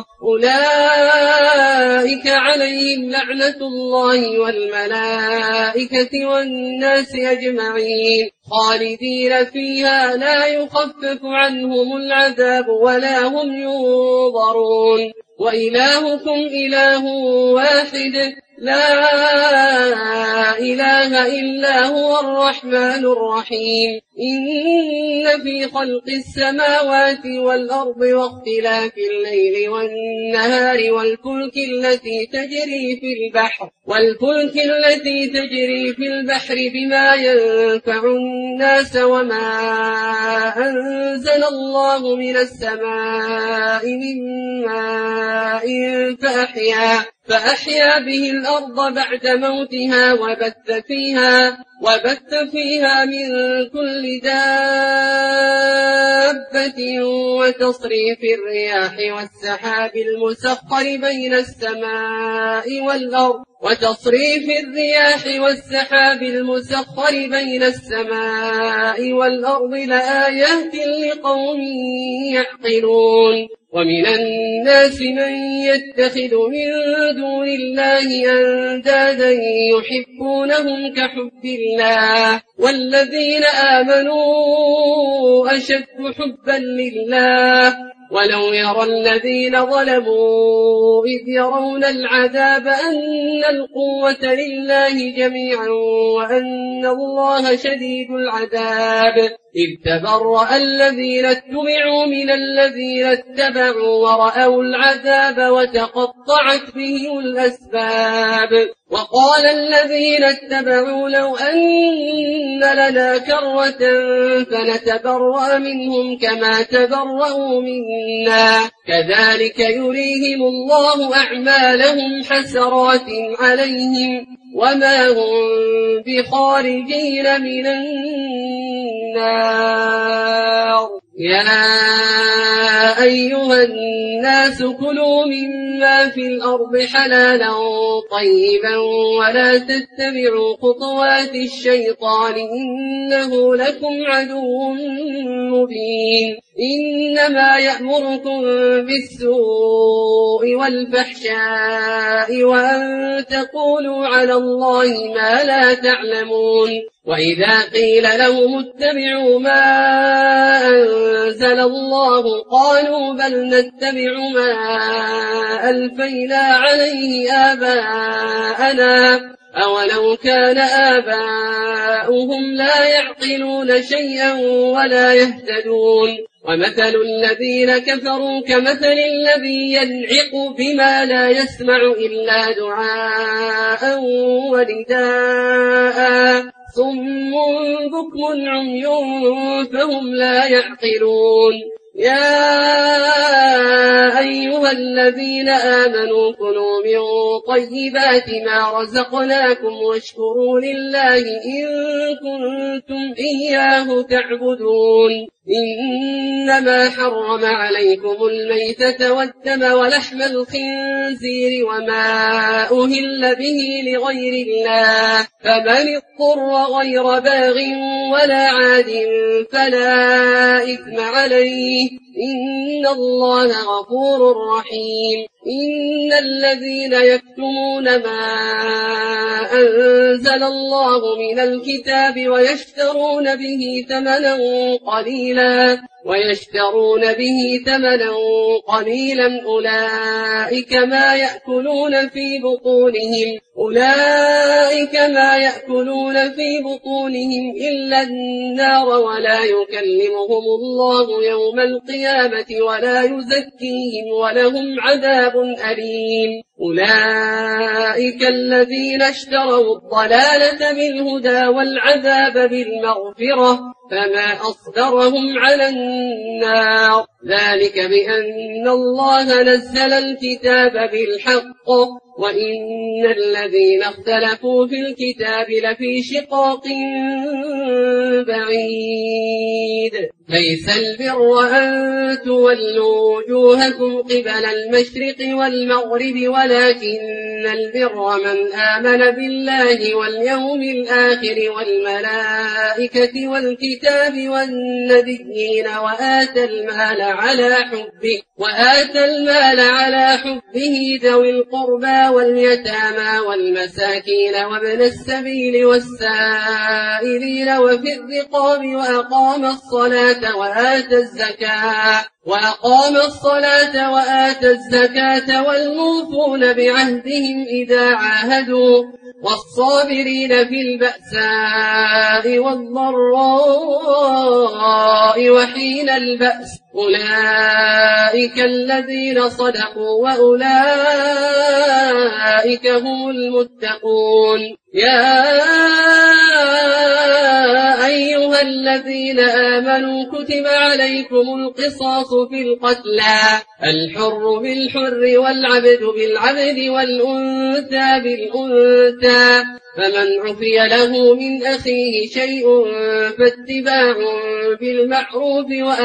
أولئك عليهم لعنة الله والملائكة والناس أجمعين خالدين فيها لا يخفف عنهم العذاب ولا هم ينظرون. وإلهكم إله واحد لا إله إلا هو الرحمن الرحيم. إن في خلق السماوات والأرض واختلاف الليل والنهار والفلك التي تجري في البحر والفلك التي تجري في البحر بما ينفع الناس وما أنزل الله من السماء من ماء فأحيا فأحيا به الأرض بعد موتها وبث فيها وبث فيها من كل دابة وتصريف الرياح والسحاب المسخر بين السماء والأرض وتصريف الرياح والسحاب المسخر بين السماء والأرض لآيات لقوم يعقلون. ومن الناس من يتخذ من دون الله أندادا يحبونهم كحب الله والذين آمنوا أشد حبا لله ولو يرى الذين ظلموا إذ يرون العذاب أن القوة لله جميعا وأن الله شديد العذاب إذ تبرأ الذين اتبعوا من الذين اتبعوا ورأوا العذاب وتقطعت بهم الأسباب. وقال الذين اتبعوا لو أن لنا كرة فنتبرأ منهم كما تبرأوا منا كذلك يريهم الله أعمالهم حسرات عليهم وما هم بخارجين من النار. يا أيها الناس كلوا مما في الأرض حلالا طيبا ولا تتبعوا خطوات الشيطان إنه لكم عدو مبين. إنما يأمركم بالسوء والفحشاء وأن تقولوا على الله ما لا تعلمون. وإذا قيل لهم اتبعوا ما أنزل الله قالوا بل نتبع ما ألفينا عليه آباءنا أولو كان آباؤهم لا يعقلون شيئا ولا يهتدون. ومثل الذين كفروا كمثل الذي ينعق بما لا يسمع إلا دعاء ونداء صم بكم عمي فهم لا يعقلون. يا أيها الذين آمنوا كلوا من طيبات ما رزقناكم واشكروا لله إن كنتم إياه تعبدون. إنما حرم عليكم الميتة والدم ولحم الخنزير وما أهل به لغير الله فمن اضطر غير باغ ولا عاد فلا إثم عليه إن الله غفور رحيم. إن الذين يكتمون ما أنزل الله من الكتاب ويشترون به ثمنا قليلا ويشترون به ثمنا قليلا أولئك ما يأكلون في بطونهم أولئك ما يأكلون في بطونهم إلا النار ولا يكلمهم الله يوم القيامة ولا يزكيهم ولهم عذاب أليم. أولئك الذين اشتروا الضلالة بالهدى والعذاب بالمغفرة فما أصبرهم على النار ذلك بأن الله نزل الكتاب بالحق وإن الذين اختلفوا في الكتاب لفي شقاق بعيد ليس البر أن تولوا وجوهكم قبل المشرق والمغرب ولكن البر من آمن بالله واليوم الآخر والملائكة والكتاب والنبيين وآتى المال على حبه وآتى المال على حبه ذوي القربى واليتامى والمساكين وابن السبيل والسائلين وفي الرقاب وأقام الصلاة وآتى الزكاة وأقام الصلاة وآتى الزكاة والموفون بعهدهم إذا عاهدوا والصابرين في البأساء والضراء وحين البأس أولئك الذين صدقوا وأولئك هم المتقون. يا أيها الذين آمنوا كتب عليكم القصاص في القتلى الحر بالحر والعبد بالعبد والأنثى بالأنثى فمن عفي له من أخيه شيء فاتباع بالمعروف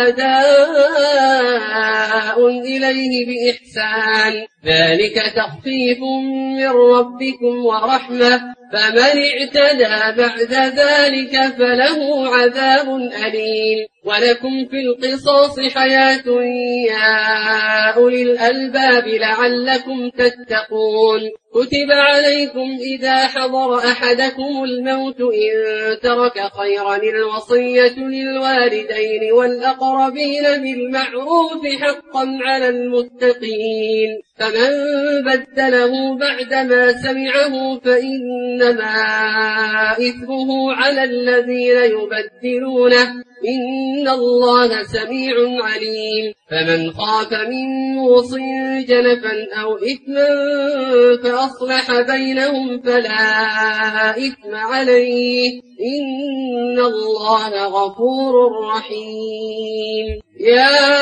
وأداء إليه بإحسان ذلك تخفيف من ربكم ورحمة فمن اعتدى بعد ذلك فله عذاب أليم. ولكم في القصاص حياة يا أولي الألباب لعلكم تتقون. كتب عليكم إذا حضر أحدكم الموت إن ترك خيرا الوصية للوالدين والأقربين بالمعروف حقا على المتقين فمن بدله بعدما سمعه فإنما إثمه على الذين يبدلونه إن الله سميع عليم. فمن خاف من موص جنفا أو إثما فأصلح بينهم فلا إثم عليه إن الله غفور رحيم. يا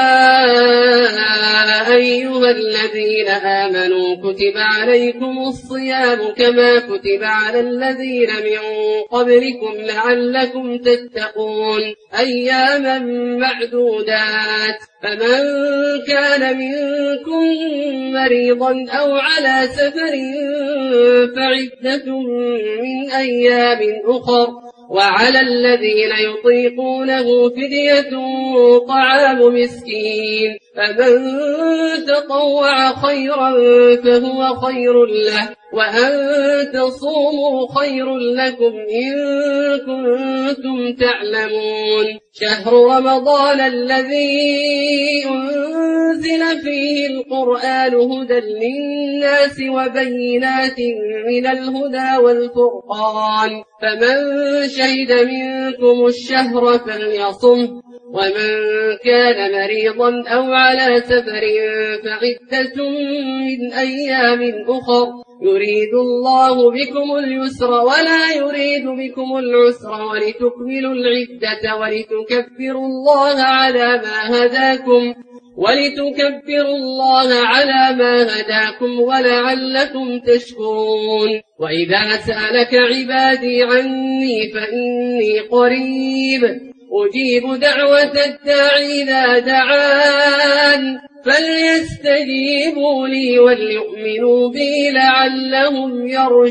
أيها الذين آمنوا كتب عليكم الصيام كما كتب على الذين من قبلكم لعلكم تتقون أياما معدودات فمن كان منكم مريضا أو على سفر فعدة من أيام أخر وعلى الذين يطيقونه فدية طعام مسكين فمن تطوع خيرا فهو خير له وأن تصوموا خير لكم إن كنتم تعلمون. شهر رمضان الذي أنزل فيه القرآن هدى للناس وبينات من الهدى والفرقان فمن شهد منكم الشهر فليصمه ومن كان مريضا أو على سفر فعدة من أيام أخر يريد الله بكم اليسر ولا يريد بكم العسر ولتكملوا العدة ولتكبروا الله على ما هداكم ولتكبروا الله على ما هداكم ولعلكم تشكرون. وإذا سألك عبادي عني فإني قريب أجيب دعوة الداعي إذا دعان فليستجيبوا لي وليؤمنوا بي لعلهم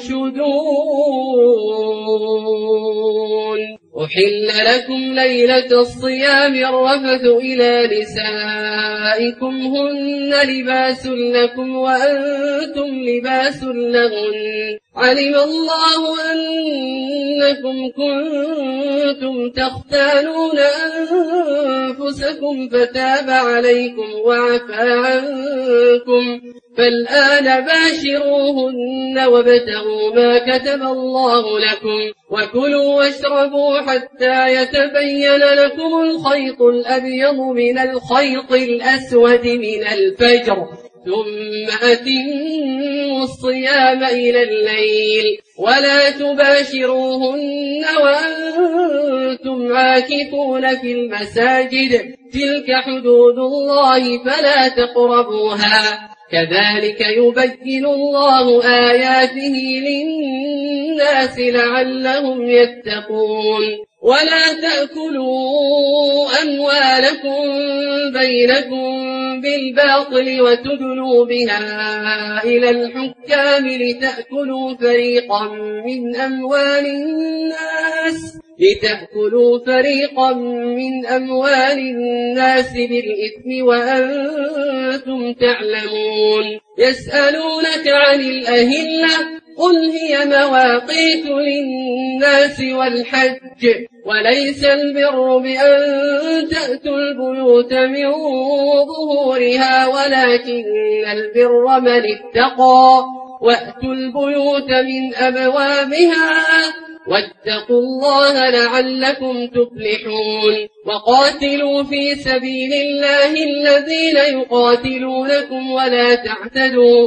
يرشدون. أحل لكم ليلة الصيام الرفث إلى نسائكم هن لباس لكم وأنتم لباس لهن علم الله أنكم كنتم تختانون أنفسكم فتاب عليكم وعفى عنكم فالآن باشروهن وابتغوا ما كتب الله لكم وكلوا واشربوا حتى يتبين لكم الخيط الأبيض من الخيط الأسود من الفجر ثم أتموا الصيام إلى الليل ولا تباشروهن وأنتم عاكفون في المساجد تلك حدود الله فلا تقربوها كذلك يبين الله آياته للناس لعلهم يتقون ولا تأكلوا أموالكم بينكم بالباطل وتدلوا بها إلى الحكام لتأكلوا فريقا من أموال الناس لتأكلوا فريقا من أموال الناس بالإثم وأنتم تعلمون يسألونك عن الأهلة قل هي مواقيت للناس والحج وليس البر بأن تأتوا البيوت من ظهورها ولكن البر من اتقى وأتوا البيوت من أبوابها واتقوا الله لعلكم تفلحون وقاتلوا في سبيل الله الذين يقاتلونكم ولا تعتدوا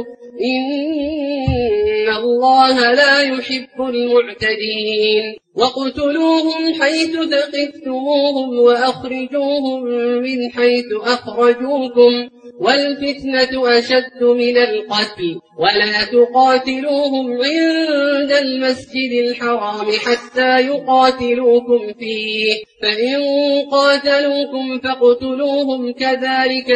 إن الله لا يحب المعتدين وقتلوهم حيث ثقفتموهم وأخرجوهم من حيث أخرجوكم والفتنة أشد من القتل ولا تقاتلوهم عند المسجد الحرام حتى يقاتلوكم فيه فإن قاتلوكم فاقتلوهم كذلك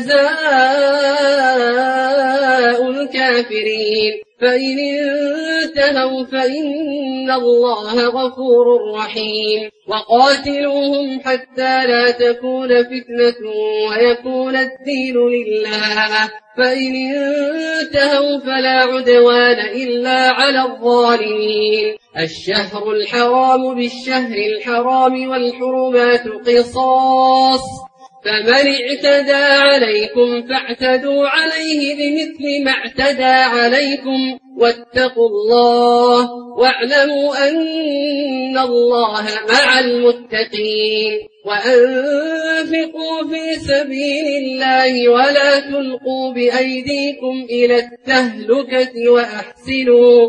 جزاء الكافرين فإن انتهوا فإن الله غفور رحيم وقاتلوهم حتى لا تكون فتنة ويكون الدين لله فإن انتهوا فلا عدوان إلا على الظالمين الشهر الحرام بالشهر الحرام والحرمات قصاص فمن اعتدى عليكم فاعتدوا عليه بمثل ما اعتدى عليكم واتقوا الله واعلموا أن الله مع المتقين وأنفقوا في سبيل الله ولا تلقوا بأيديكم إلى التهلكة وأحسنوا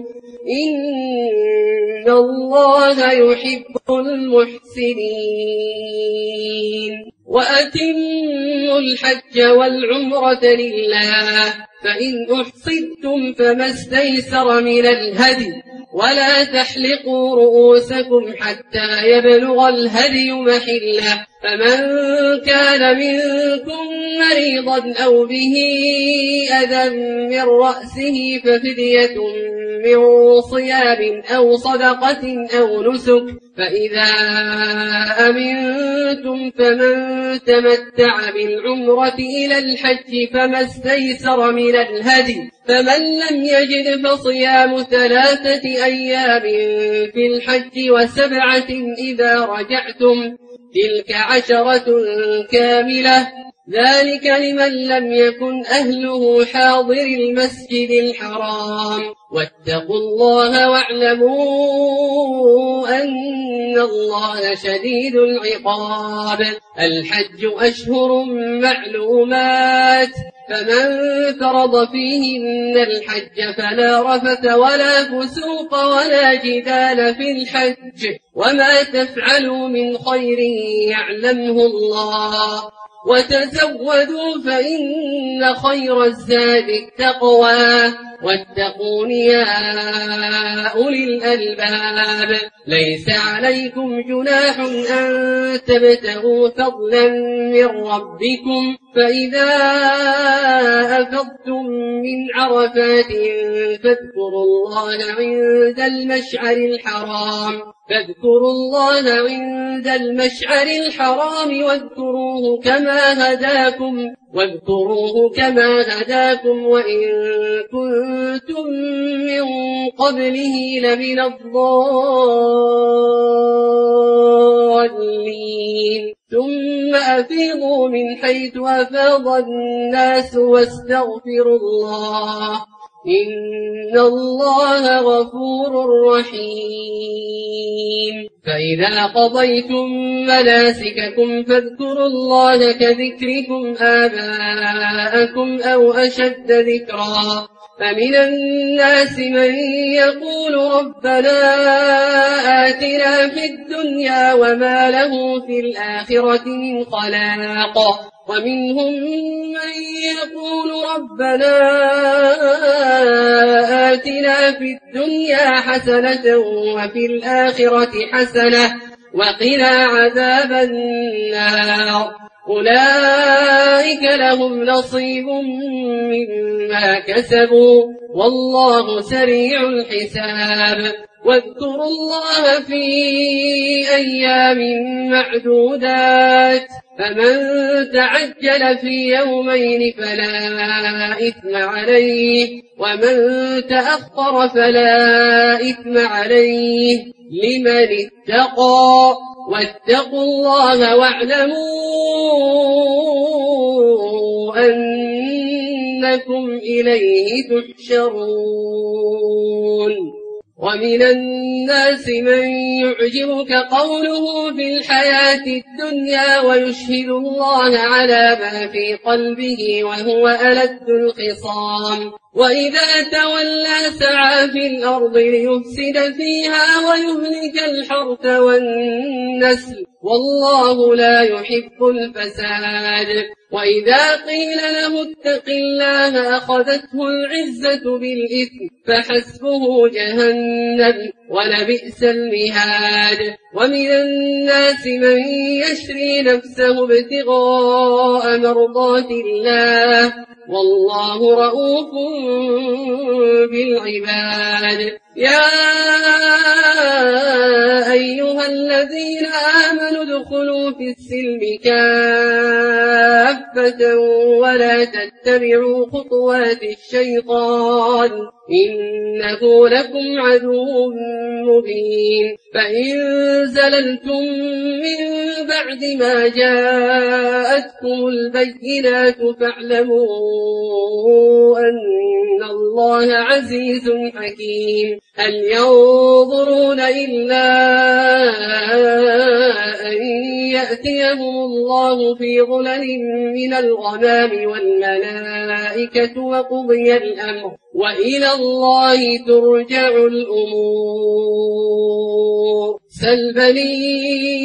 إن الله يحب المحسنين وأتموا الحج والعمرة لله فإن أحصدتم فما استيسر من الهدي ولا تحلقوا رؤوسكم حتى يبلغ الهدي محله فمن كان منكم مريضا أو به أذى من رأسه ففدية من صيام أو صدقة أو نسك فإذا أمنتم فمن تمتع بالعمرة إلى الحج فما استيسر من الهدي فمن لم يجد فصيام ثلاثة أيام في الحج وسبعة إذا رجعتم تلك عشرة كاملة ذلك لمن لم يكن أهله حاضر المسجد الحرام واتقوا الله واعلموا أن الله شديد العقاب الحج أشهر معلومات فمن فرض فيهن الحج فلا رفث ولا فسوق ولا جدال في الحج وما تفعلوا من خير يعلمه الله وتزودوا فإن خير الزاد التقوى واتقون يا أولي الألباب ليس عليكم جناح أن تبتغوا فضلا من ربكم فإذا أفضتم من عرفات فاذكروا الله عند المشعر الحرام فاذكروا الله عند المشعر الحرام واذكروه كما هداكم واذكروه كما هداكم وإن كنتم من قبله لمن الضالين ثم أفيضوا من حيث أفاض الناس واستغفروا الله إن الله غفور رحيم فإذا قضيتم مناسككم فاذكروا الله كذكركم آباءكم أو أشد ذكرا فمن الناس من يقول ربنا آتنا في الدنيا وما له في الآخرة من خلاق ومنهم من يقول ربنا آتنا في الدنيا حسنة وفي الآخرة حسنة وقنا عذاب النار أولئك لهم نصيب مما كسبوا والله سريع الحساب واذكروا الله في أيام معدودات فمن تعجل في يومين فلا إثم عليه ومن تأخر فلا إثم عليه لمن اتقى واتقوا الله واعلموا أنكم إليه تحشرون ومن الناس من يعجبك قوله في الحياة الدنيا ويشهد الله على ما في قلبه وهو ألد الخصام وإذا تولى سعى في الأرض ليفسد فيها ويهلك الحرث والنسل والله لا يحب الفساد وإذا قيل له اتق الله أخذته العزة بالإثم فحسبه جهنم ولبئس المهاد ومن الناس من يشري نفسه ابتغاء مرضات الله والله رؤوف بالعباد يا أيها الذين آمنوا ادخلوا في السلم كافة ولا تتبعوا خطوات الشيطان إنه لكم عدو مبين فإن زللتم من بعد ما جاءتكم البينات فاعلموا أن الله عزيز حكيم هل ينظرون إلا أن يأتيهم الله في ظلل من الغمام والملائكة وقضي الأمر وإلى الله ترجع الأمور سل بني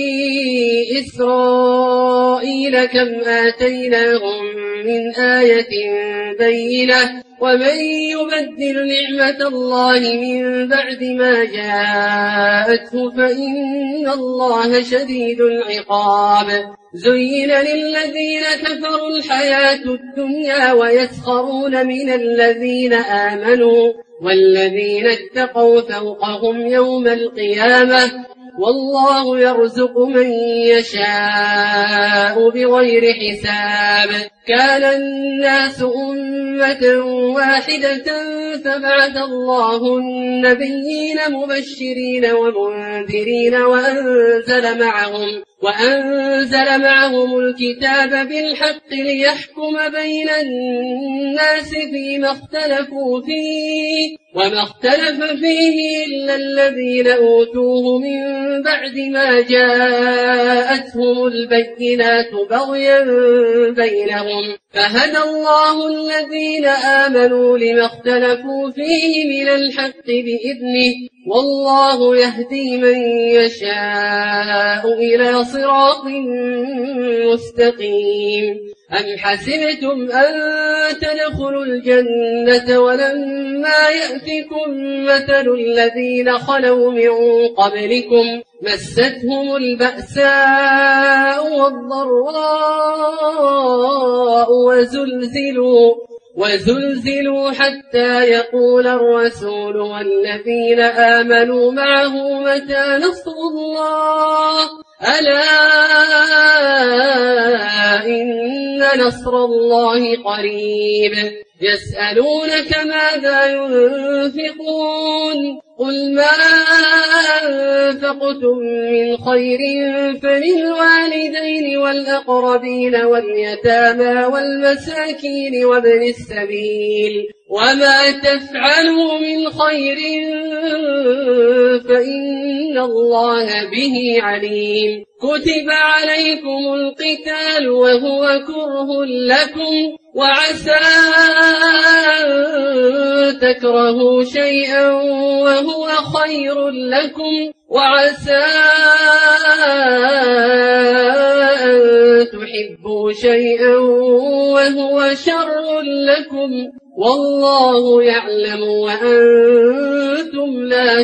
إسرائيل كم آتيناهم من آية بينة ومن يبدل نعمة الله من بعد ما جاءته فإن الله شديد العقاب زين للذين كفروا الحياة الدنيا ويسخرون من الذين آمنوا والذين اتقوا فوقهم يوم القيامة والله يرزق من يشاء بغير حساب كان الناس أمة واحدة فبعث الله النبيين مبشرين ومنذرين وأنزل معهم وأنزل معهم الكتاب بالحق ليحكم بين الناس فيما اختلفوا فيه وما اختلف فيه إلا الذين أوتوه من بعد ما جاءتهم البينات بغيا بينهم فهدى الله الذين آمنوا لما اختلفوا فيه من الحق بإذنه والله يهدي من يشاء إلى صراط مستقيم أم حسبتم أن تدخلوا الجنة ولما يأتكم مثل الذين خلوا من قبلكم مستهم البأساء والضراء وزلزلوا وزلزلوا حتى يقول الرسول والذين آمنوا معه متى نصر الله ألا إن نصر الله قريب يسألونك ماذا ينفقون قل ما أنفقتم من خير فللوالدين والأقربين واليتامى والمساكين وابن السبيل وما تفعلوا من خير فإن الله به عليم كتب عليكم القتال وهو كره لكم وعسى أن تكرهوا شيئا وهو خير لكم وعسى أن تحبوا شيئا وهو شر لكم والله يعلم وأنتم لا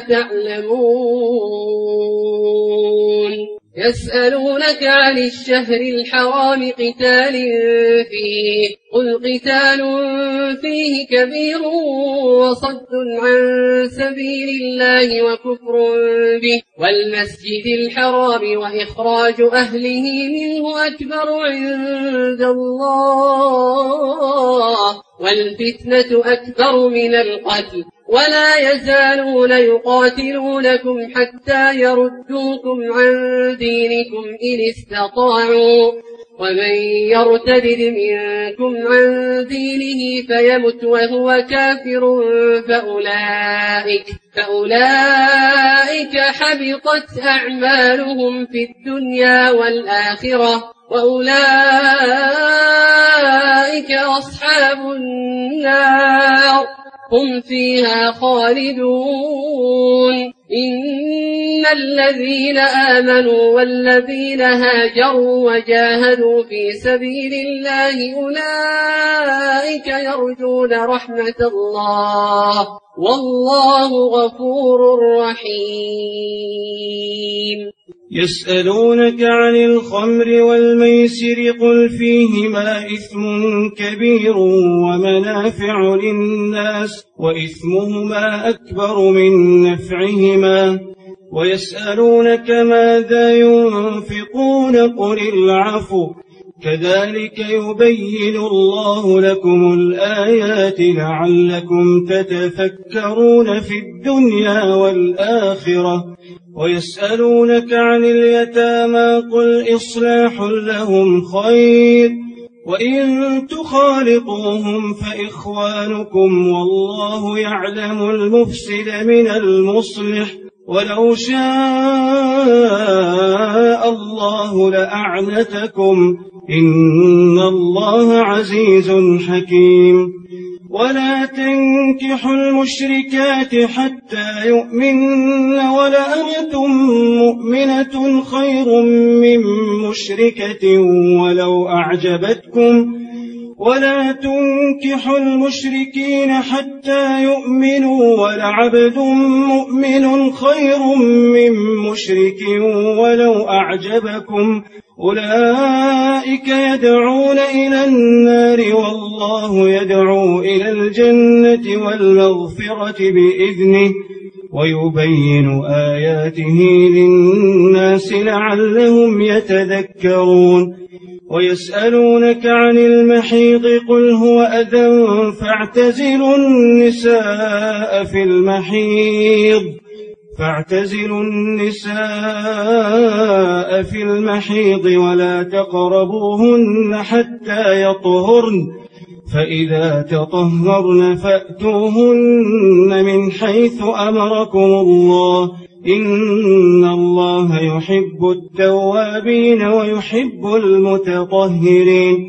تعلمون. يسألونك عن الشهر الحرام قتال فيه قل قتال فيه كبير وصد عن سبيل الله وكفر به والمسجد الحرام وإخراج أهله منه أكبر عند الله والفتنة أكبر من القتل ولا يزالون يقاتلونكم حتى يردوكم عن دينكم إن استطاعوا ومن يرتد منكم عن دينه فيمت وهو كافر فأولئك, فأولئك حبطت أعمالهم في الدنيا والآخرة وأولئك أصحاب النار هم فيها خالدون. إن الذين آمنوا والذين هاجروا وجاهدوا في سبيل الله أولئك يرجون رحمة الله والله غفور رحيم. يسألونك عن الخمر والميسر قل فيهما إثم كبير ومنافع للناس وإثمهما أكبر من نفعهما ويسألونك ماذا ينفقون قل العفو كذلك يبين الله لكم الآيات لعلكم تتفكرون في الدنيا والآخرة. ويسألونك عن اليتامى قل إصلاح لهم خير وإن تخالطوهم فإخوانكم والله يعلم المفسد من المصلح ولو شاء الله لأعنتكم إن الله عزيز حكيم. ولا تنكحوا المشركات حتى يؤمن ولأمة مؤمنة خير من مشركة ولو أعجبتكم ولا تنكحوا المشركين حتى يؤمنوا ولعبد مؤمن خير من مشرك ولو أعجبكم أولئك يدعون إلى النار والله يدعو إلى الجنة والمغفرة بإذنه ويبين آياته للناس لعلهم يتذكرون. ويسألونك عن المحيض قل هو أذى فاعتزلوا النساء في المحيض فاعتزلوا النساء في المحيض ولا تقربوهن حتى يطهرن فإذا تطهرن فأتوهن من حيث أمركم الله إن الله يحب التوابين ويحب المتطهرين.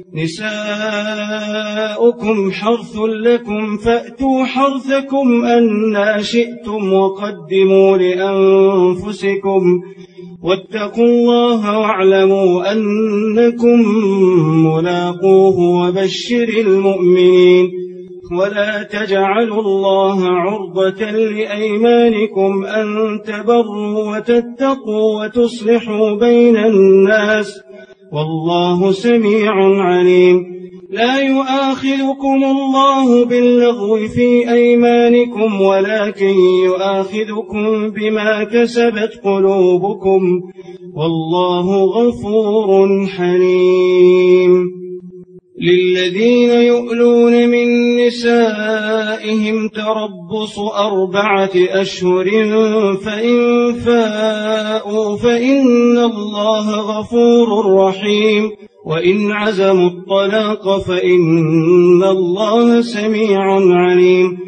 نساؤكم حرث لكم فأتوا حرثكم أنى شئتم وقدموا لأنفسكم واتقوا الله واعلموا أنكم ملاقوه وبشر المؤمنين. ولا تجعلوا الله عرضة لأيمانكم أن تبروا وتتقوا وتصلحوا بين الناس والله سميع عليم. لا يؤاخذكم الله باللغو في أيمانكم ولكن يؤاخذكم بما كسبت قلوبكم والله غفور حليم. للذين يؤلون من نسائهم تربص أربعة أشهر فإن فاءوا فإن الله غفور رحيم وإن عزموا الطلاق فإن الله سميع عليم.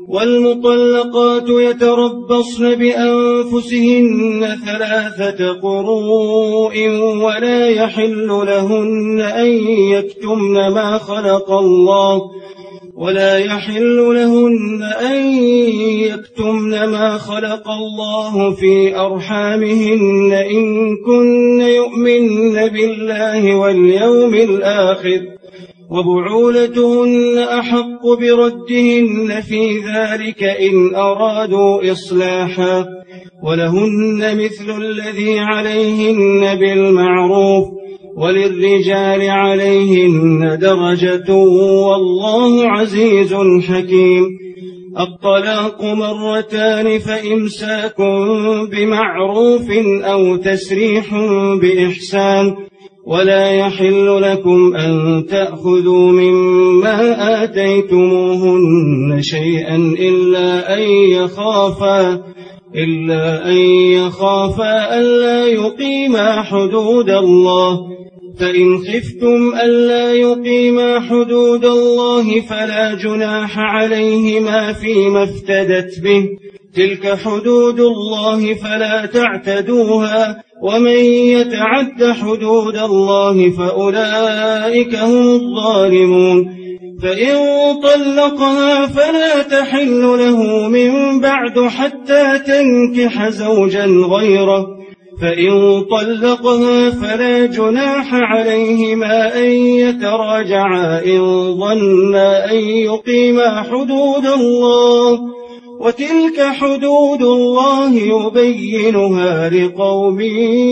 والمطلقات يتربصن بأنفسهن ثلاثة قروء ولا يحل لهن أن يكتمن ما خلق الله ولا يحل لهن أن يكتمن ما خلق الله في أرحامهن إن كن يؤمن بالله واليوم الآخر وبعولتهن أحق بردهن في ذلك إن أرادوا إصلاحا ولهن مثل الذي عليهن بالمعروف وللرجال عليهن درجة والله عزيز حكيم. الطلاق مرتان فإمساك بمعروف أو تسريح بإحسان ولا يحل لكم أن تأخذوا مما آتيتموهن شيئا إلا أن يخافا إلا أن يخافا ألا يقيما حدود الله فإن خفتم ألا يقيما حدود الله فلا جناح عليهما فيما افتدت به تلك حدود الله فلا تعتدوها ومن يتعد حدود الله فأولئك هم الظالمون. فإن طلقها فلا تحل له من بعد حتى تنكح زوجا غيره فإن طلقها فلا جناح عليهما أن يتراجعا إن ظنا أن يقيما حدود الله وتلك حدود الله يبينها لقوم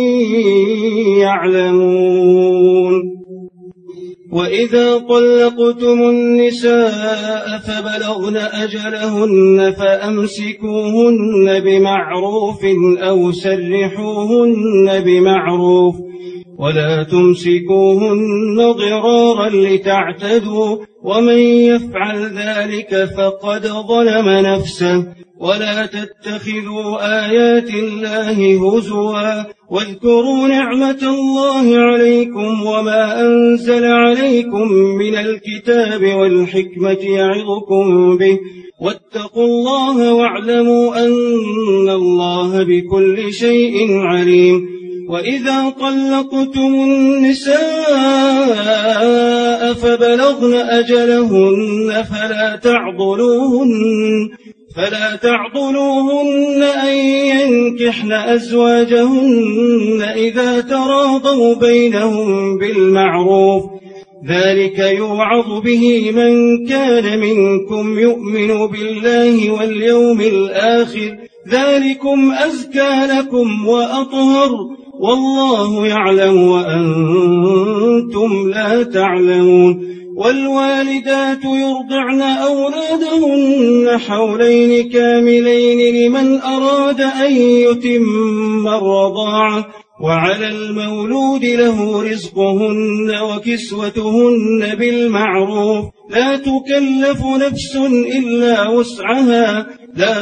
يعلمون. وإذا طلقتم النساء فبلغن أجلهن فأمسكوهن بمعروف أو سرحوهن بمعروف ولا تمسكوهن ضرارا لتعتدوا ومن يفعل ذلك فقد ظلم نفسه. ولا تتخذوا آيات الله هزوا واذكروا نعمة الله عليكم وما أنزل عليكم من الكتاب والحكمة يعظكم به واتقوا الله واعلموا أن الله بكل شيء عليم. وإذا طلقتم النساء فبلغن أجلهن فلا تعضلوهن فلا تعضلوهن أن ينكحن أزواجهن إذا تراضوا بينهم بالمعروف ذلك يوعظ به من كان منكم يؤمن بالله واليوم الآخر ذلكم أزكى لكم وأطهر والله يعلم وأنتم لا تعلمون. والوالدات يرضعن أولادهن حولين كاملين لمن أراد أن يتم الرضاعة وعلى المولود له رزقهن وكسوتهن بالمعروف لا تكلف نفس إلا وسعها لا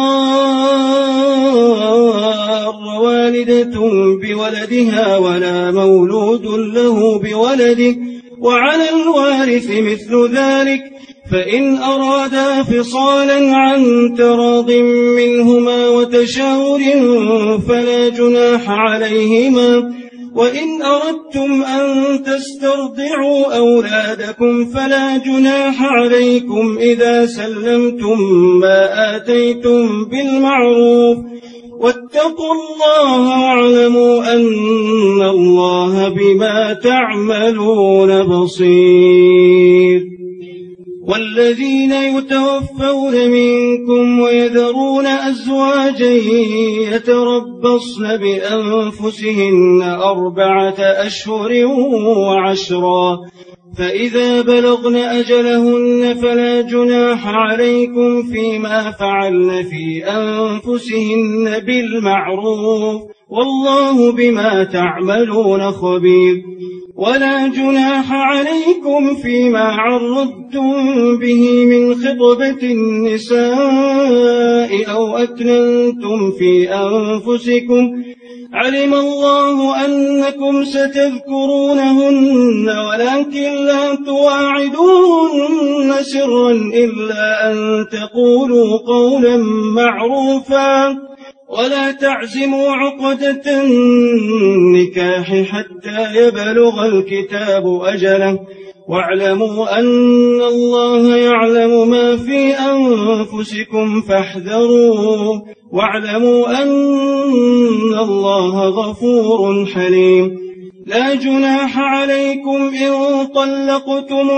تضار والدة بولدها ولا مولود له بولده وعلى الوارث مثل ذلك فإن أرادا فصالا عن تراض منهما وتشاور فلا جناح عليهما. وإن أردتم أن تسترضعوا أولادكم فلا جناح عليكم إذا سلمتم ما آتيتم بالمعروف واتقوا الله واعلموا أن الله بما تعملون بصير. والذين يتوفون منكم ويذرون أزواجا يتربصن بأنفسهن أربعة أشهر وعشرا فإذا بلغن أجلهن فلا جناح عليكم فيما فعلن في أنفسهن بالمعروف والله بما تعملون خبير. ولا جناح عليكم فيما عرضتم به من خطبة النساء أو أكننتم في أنفسكم علم الله أنكم ستذكرونهن ولكن لا تواعدوهن سرا إلا أن تقولوا قولا معروفا ولا تعزموا عقدة النكاح حتى يبلغ الكتاب أجله واعلموا أن الله يعلم ما في أنفسكم فاحذروا واعلموا أن الله غفور حليم لا جناح عليكم إن طلقتم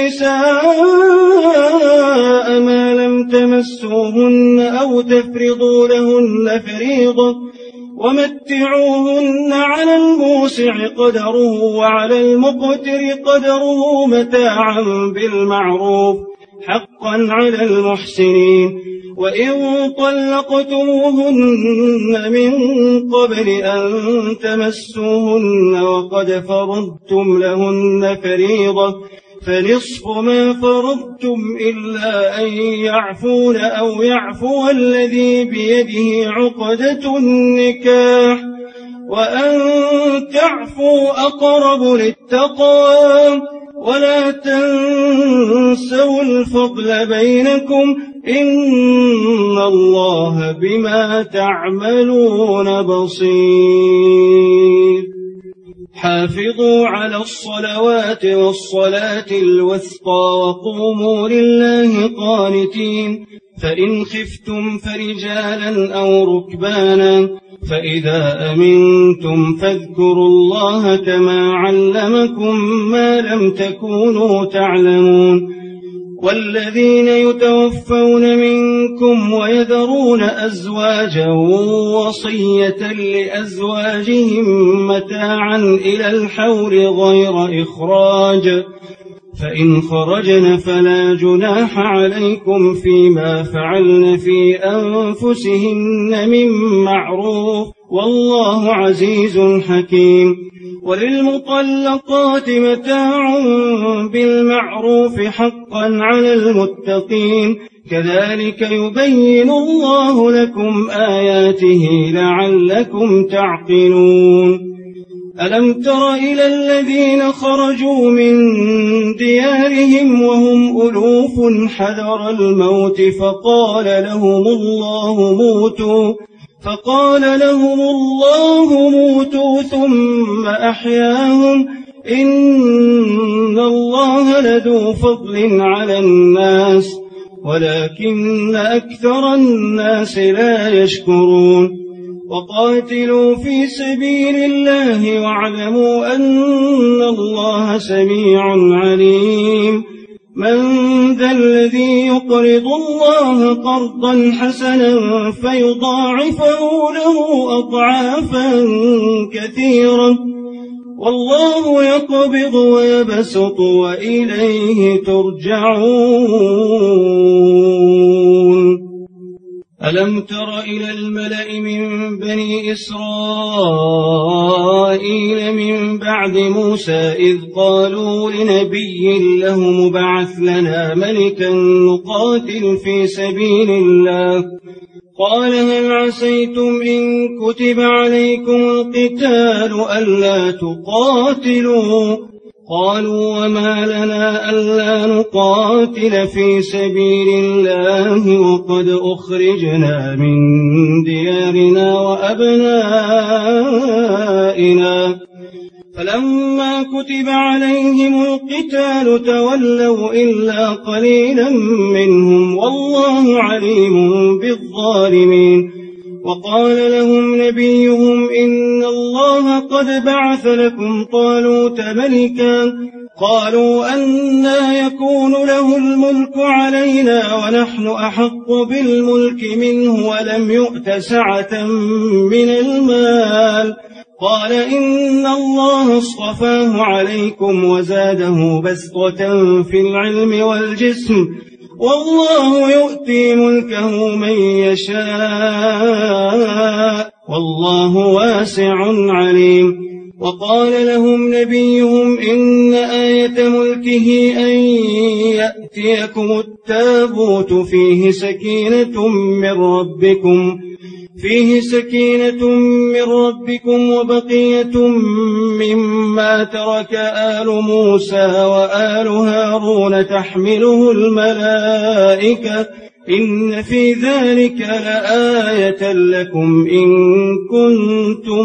النساء ما لم تمسوهن أو تفرضوا لهن فريضة ومتعوهن على الموسع قدره وعلى المقتر قدره متاعا بالمعروف حقا على المحسنين وإن طلقتموهن من قبل أن تمسوهن وقد فرضتم لهن فريضة فنصف ما فرضتم إلا أن يعفون أو يعفو الذي بيده عقدة النكاح وأن تعفوا أقرب للتقوى ولا تنسوا الفضل بينكم إن الله بما تعملون بصير حافظوا على الصلوات والصلاة الوثقى وقوموا لله قانتين فإن خفتم فرجالا أو ركبانا فإذا أمنتم فاذكروا الله كما علمكم ما لم تكونوا تعلمون والذين يتوفون منكم ويذرون أزواجا وصية لأزواجهم متاعا إلى الحول غير إخراج فإن خرجن فلا جناح عليكم فيما فعلن في أنفسهن من معروف والله عزيز حكيم وللمطلقات متاع بالمعروف حقا على المتقين كذلك يبين الله لكم آياته لعلكم تعقلون ألم تر إلى الذين خرجوا من ديارهم وهم ألوف حذر الموت فقال لهم الله موتوا فقال لهم الله موتوا ثم أحياهم إن الله لذو فضل على الناس ولكن أكثر الناس لا يشكرون وقاتلوا في سبيل الله واعلموا أن الله سميع عليم من ذا الذي يقرض الله قرضا حسنا فيضاعفه له أضعافا كثيرا والله يقبض ويبسط وإليه ترجعون ألم تر إلى الملأ من بني إسرائيل من بعد موسى إذ قالوا لنبي له مبعث لنا ملكا نقاتل في سبيل الله قال هل عسيتم إن كتب عليكم القتال ألا تقاتلوا قالوا وما لنا ألا نقاتل في سبيل الله وقد أخرجنا من ديارنا وأبنائنا فلما كتب عليهم القتال تولوا إلا قليلا منهم والله عليم بالظالمين وقال لهم نبيهم إن الله قد بعث لكم طالوت ملكا قالوا أنى يكون له الملك علينا ونحن أحق بالملك منه ولم يؤت سعة من المال قال إن الله اصطفاه عليكم وزاده بسطة في العلم والجسم والله يؤتي ملكه من يشاء والله واسع عليم وقال لهم نبيهم إن آية ملكه أن يأتيكم التابوت فيه سكينة من ربكم فيه سكينة من ربكم وبقية مما ترك آل موسى وآل هارون تحمله الملائكة إن في ذلك لآية لكم إن كنتم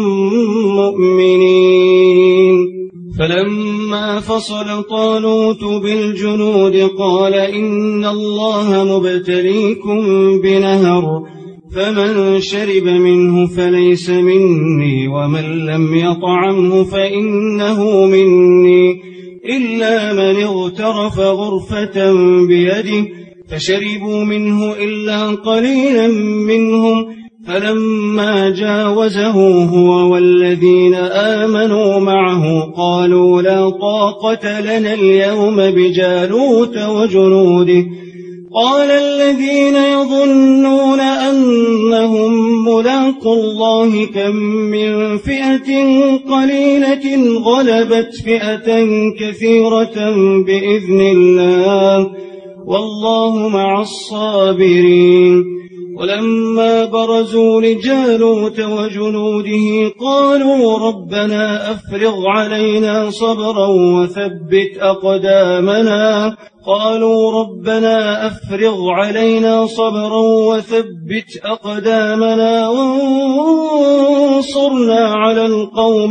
مؤمنين. فلما فصل طالوت بالجنود قال إن الله مبتليكم بنهر فمن شرب منه فليس مني ومن لم يطعمه فإنه مني إلا من اغترف غرفة بيده فشربوا منه إلا قليلا منهم فلما جاوزه هو والذين آمنوا معه قالوا لا طاقة لنا اليوم بجالوت وجنوده قال الذين يظنون أنهم ملاقوا الله كم من فئة قليلة غلبت فئة كثيرة بإذن الله والله مع الصابرين. ولما برزوا لجالوت وجنوده قالوا ربنا أفرغ علينا صبرا وثبت أقدامنا قالوا ربنا أفرغ علينا صبرا وثبت أقدامنا وانصرنا على القوم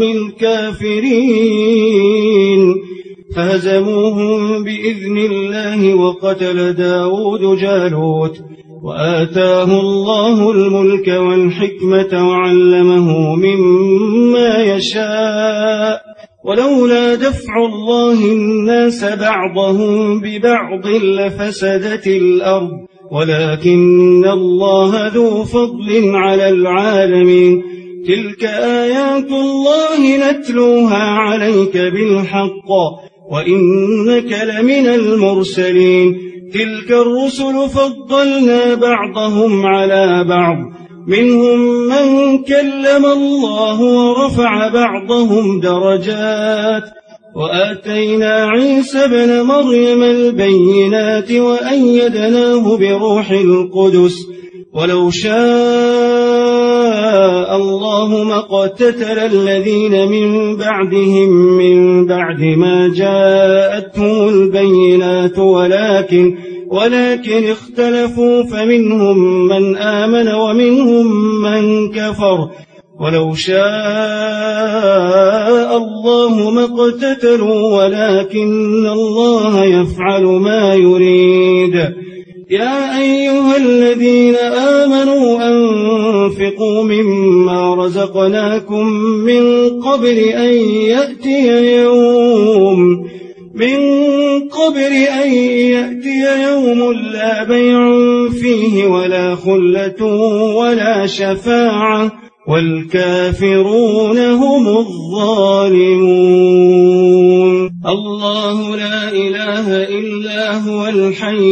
الكافرين فهزموهم بإذن الله وقتل داود جالوت وآتاه الله الملك والحكمة وعلمه مما يشاء ولولا دفع الله الناس بعضهم ببعض لفسدت الأرض ولكن الله ذو فضل على العالمين. تلك آيات الله نتلوها عليك بالحق وإنك لمن المرسلين. تلك الرسل فضلنا بعضهم على بعض منهم من كلم الله ورفع بعضهم درجات وآتينا عيسى بن مريم البينات وأيدناه بروح القدس ولو شاء الله ما اقتتل الذين من بعدهم من بعد ما جاءتهم البينات ولكن ولكن اختلفوا فمنهم من آمن ومنهم من كفر ولو شاء الله ما اقتتلوا ولكن الله يفعل ما يريد. يا أيها الذين آمنوا أنفقوا مما رزقناكم من قبل أن يأتي يوم من قبل أن يأتي يوم لا بيع فيه ولا خلة ولا شفاعة والكافرون هم الظالمون. الله لا إله إلا هو الحي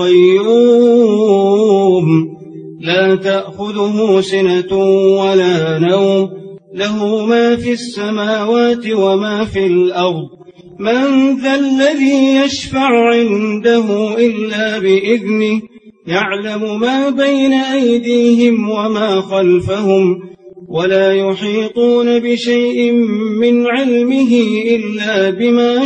القيوم لا تأخذه سنة ولا نوم له ما في السماوات وما في الأرض من ذا الذي يشفع عنده إلا بإذنه يعلم ما بين أيديهم وما خلفهم ولا يحيطون بشيء من علمه إلا بما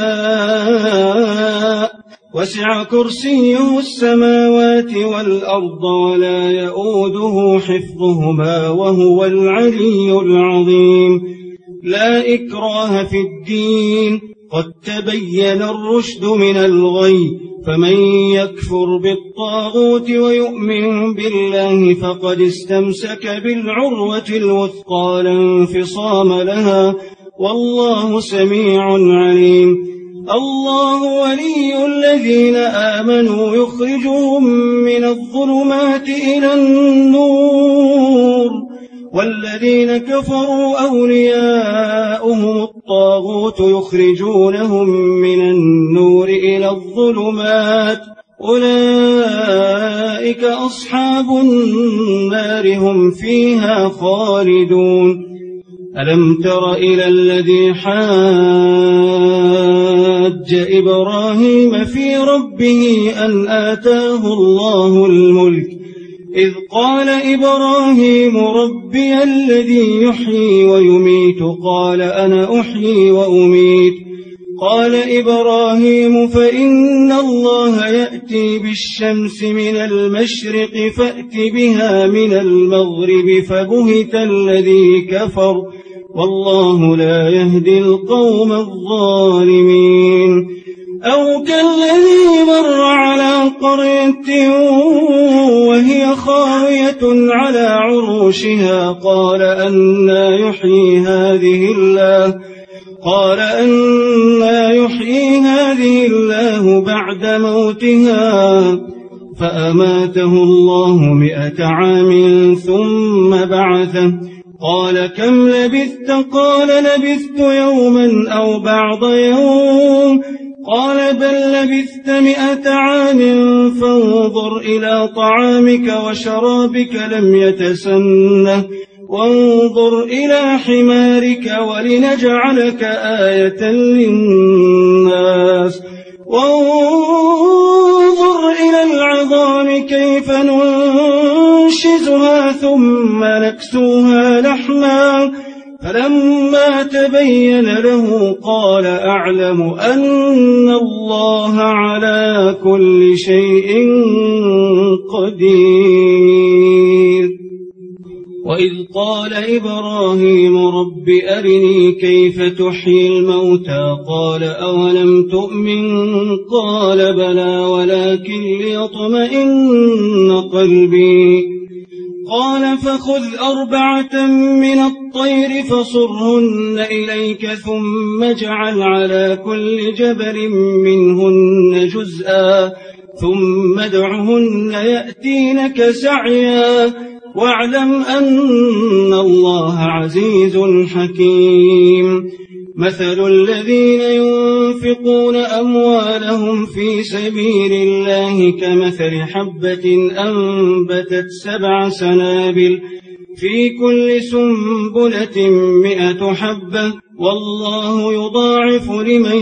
شاء وسع كرسيه السماوات والأرض ولا يؤوده حفظهما وهو العلي العظيم. لا إكراه في الدين قد تبين الرشد من الغي فمن يكفر بالطاغوت ويؤمن بالله فقد استمسك بالعروة الوثقى لا انفصام لها والله سميع عليم. الله ولي الذين آمنوا يخرجهم من الظلمات إلى النور والذين كفروا أولياؤهم الطاغوت يخرجونهم من النور إلى الظلمات أولئك أصحاب النار هم فيها خالدون. ألم تر إلى الذي حاج إبراهيم في ربه أن آتاه الله الملك إذ قال إبراهيم ربي الذي يحيي ويميت قال أنا أحيي وأميت قال إبراهيم فإن الله يأتي بالشمس من المشرق فأت بها من المغرب فبهت الذي كفر والله لا يهدي القوم الظالمين أو كالذي مر على قرية وهي خاوية على عروشها قال أنى يحيي هذه الله قال أنى يحيي هذه الله بعد موتها فأماته الله مئة عام ثم بعثه قال كم لبثت قال لبثت يوما أو بعض يوم قال بل لبثت مئة عام فانظر إلى طعامك وشرابك لم يتسنه وانظر إلى حمارك ولنجعلك آية للناس وانظر إلى العظام كيف ننشزها ثم نكسوها لحما فلما تبين له قال أعلم أن الله على كل شيء قدير وإذ قال إبراهيم رب أرني كيف تحيي الموتى قال أولم تؤمن قال بلى ولكن ليطمئن قلبي قال فخذ أربعة من الطير فصرهن إليك ثم اجعل على كل جبل منهن جزءا ثم ادعهن يأتينك سعيا واعلم أن الله عزيز حكيم مثل الذين ينفقون أموالهم في سبيل الله كمثل حبة أنبتت سبع سنابل في كل سنبلة مئة حبة والله يضاعف لمن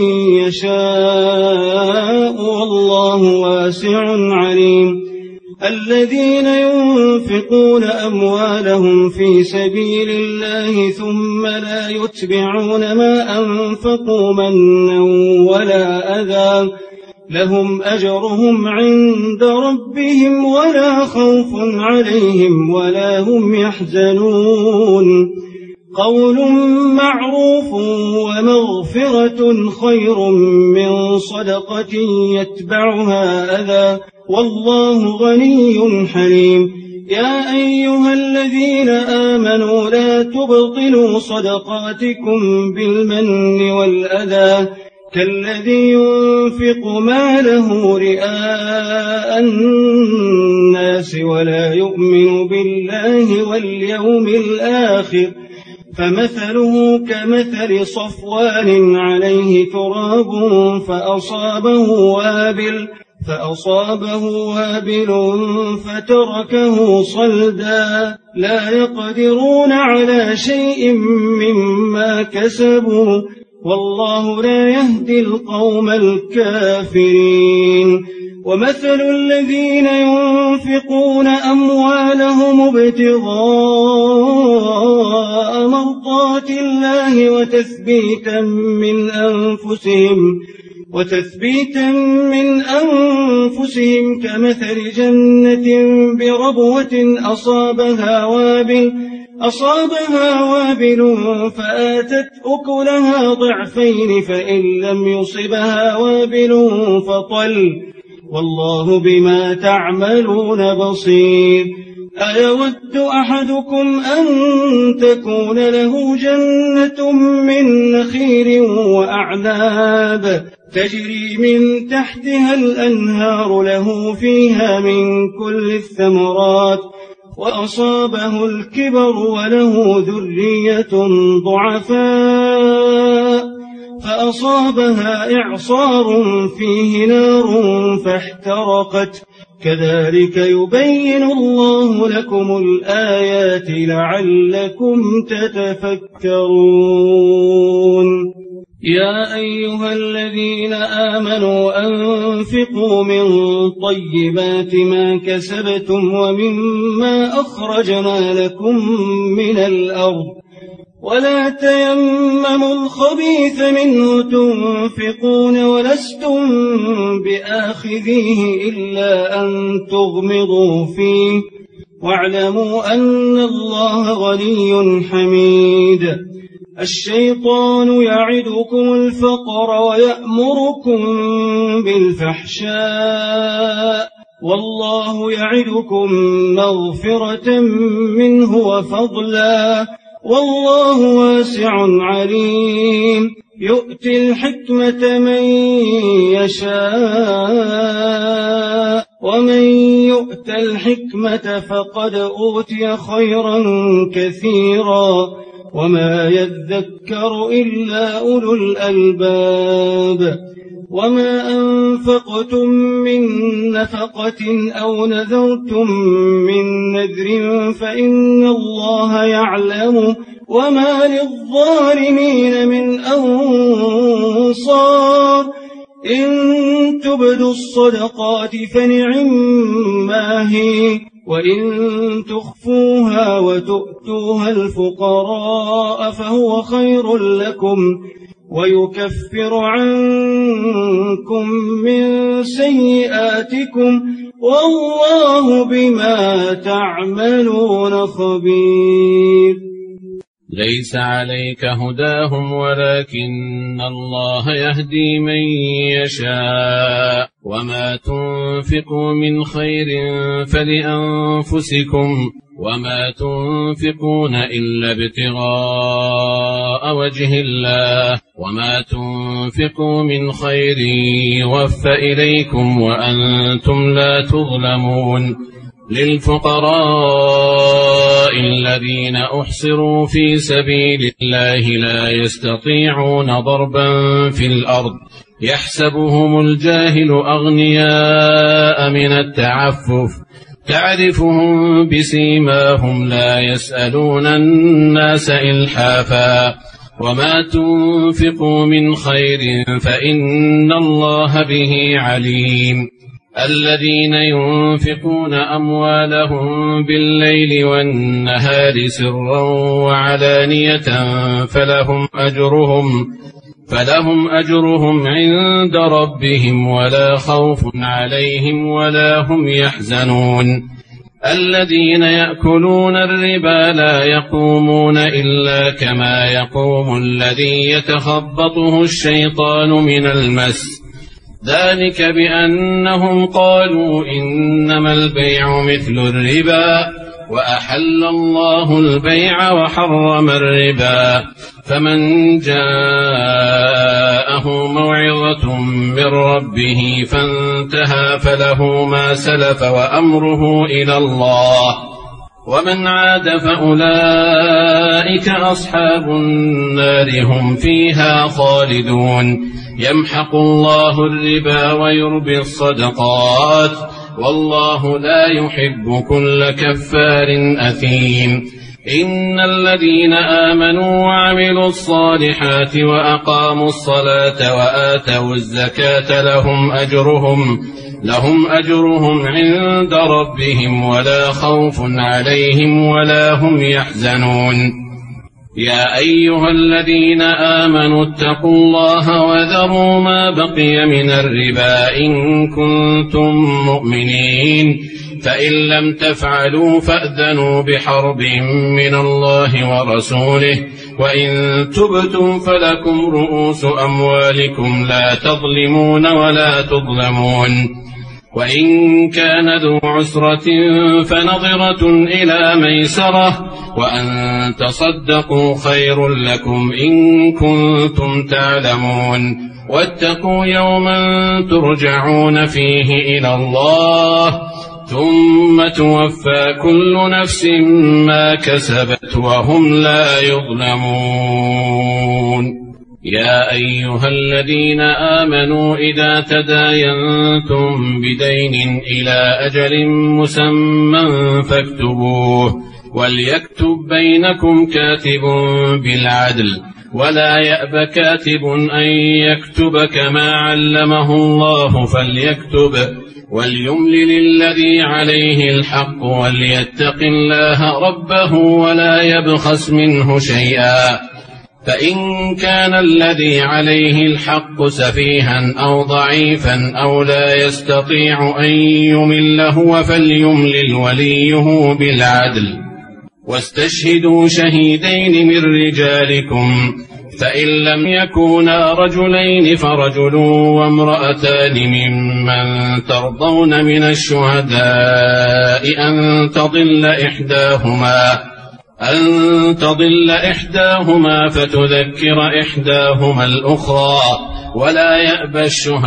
يشاء والله واسع عليم الذين ينفقون أموالهم في سبيل الله ثم لا يتبعون ما أنفقوا منا ولا أذى لهم أجرهم عند ربهم ولا خوف عليهم ولا هم يحزنون قول معروف ومغفرة خير من صدقة يتبعها أذى والله غني حليم يا أيها الذين آمنوا لا تبطلوا صدقاتكم بالمن والأذى كالذي ينفق ماله رئاء الناس ولا يؤمن بالله واليوم الآخر فمثله كمثل صفوان عليه تراب فأصابه وابل فأصابه وابل فتركه صلدا لا يقدرون على شيء مما كسبوا والله لا يهدي القوم الكافرين ومثل الذين ينفقون أموالهم ابتغاء مرضات الله وتثبيتا من أنفسهم وتثبيتا من أنفسهم كمثل جنة بربوة أصابها وابل أصابها وابل فآتت أكلها ضعفين فإن لم يصبها وابل فطل والله بما تعملون بصير أيود أحدكم أن تكون له جنة من نخيل وأعناب تجري من تحتها الأنهار له فيها من كل الثمرات وأصابه الكبر وله ذرية ضعفاء فأصابها إعصار فيه نار فاحترقت كذلك يبين الله لكم الآيات لعلكم تتفكرون يا أيها الذين آمنوا أنفقوا من طيبات ما كسبتم ومما أخرجنا لكم من الأرض ولا تيمموا الخبيث منه تنفقون ولستم بآخذيه إلا أن تغمضوا فيه واعلموا أن الله غني حميد الشيطان يعدكم الفقر ويأمركم بالفحشاء والله يعدكم مغفرة منه وفضلا والله واسع عليم يؤتي الحكمة من يشاء ومن يؤت الحكمة فقد أوتي خيرا كثيرا وما يذكر إلا أولو الألباب وما أنفقتم من نفقة أو نذرتم من نذر فإن الله يعلم وما للظالمين من أنصار إن تبدوا الصدقات فنعما هي وإن تخفوها وتؤتوها الفقراء فهو خير لكم ويكفر عنكم من سيئاتكم والله بما تعملون خبير ليس عليك هداهم ولكن الله يهدي من يشاء وما تنفقوا من خير فلأنفسكم وما تنفقون إلا ابتغاء وجه الله وما تنفقوا من خير يوفى إليكم وأنتم لا تظلمون للفقراء الذين أحصروا في سبيل الله لا يستطيعون ضربا في الأرض يحسبهم الجاهل أغنياء من التعفف تعرفهم بسيماهم لا يسألون الناس إلحافا وما تنفقوا من خير فإن الله به عليم الذين ينفقون أموالهم بالليل والنهار سرا وعلانية فلهم أجرهم فلهم أجرهم عند ربهم ولا خوف عليهم ولا هم يحزنون الذين يأكلون الربا لا يقومون إلا كما يقوم الذي يتخبطه الشيطان من المس ذلك بأنهم قالوا إنما البيع مثل الربا وأحل الله البيع وحرم الربا فمن جاءه موعظة من ربه فانتهى فله ما سلف وأمره إلى الله ومن عاد فأولئك أصحاب النار هم فيها خالدون يمحق الله الربا ويربي الصدقات والله لا يحب كل كفار أثيم إن الذين آمنوا وعملوا الصالحات وأقاموا الصلاة وآتوا الزكاة لهم أجرهم لهم أجرهم عند ربهم ولا خوف عليهم ولا هم يحزنون يا أيها الذين آمنوا اتقوا الله وذروا ما بقي من الربا إن كنتم مؤمنين فإن لم تفعلوا فأذنوا بحرب من الله ورسوله وإن تبتم فلكم رؤوس أموالكم لا تظلمون ولا تظلمون وإن كان ذو عسرة فنظرة إلى ميسرة وأن تصدقوا خير لكم إن كنتم تعلمون واتقوا يوما ترجعون فيه إلى الله ثم توفى كل نفس ما كسبت وهم لا يظلمون يا أيها الذين آمنوا إذا تداينتم بدين إلى أجل مسمى فاكتبوه وليكتب بينكم كاتب بالعدل ولا يأب كاتب أن يكتب كما علمه الله فليكتب وليملل الذي عليه الحق وليتق الله ربه ولا يبخس منه شيئا فإن كان الذي عليه الحق سفيها أو ضعيفا أو لا يستطيع أن يمل هو فليملل وليه بالعدل واستشهدوا شهيدين من رجالكم فإن لم يكونا رجلين فرجل وامرأتان ممن ترضون من الشهداء أن تضل إحداهما أن تضل إحداهما فتذكر إحداهما الأخرى ولا يأبى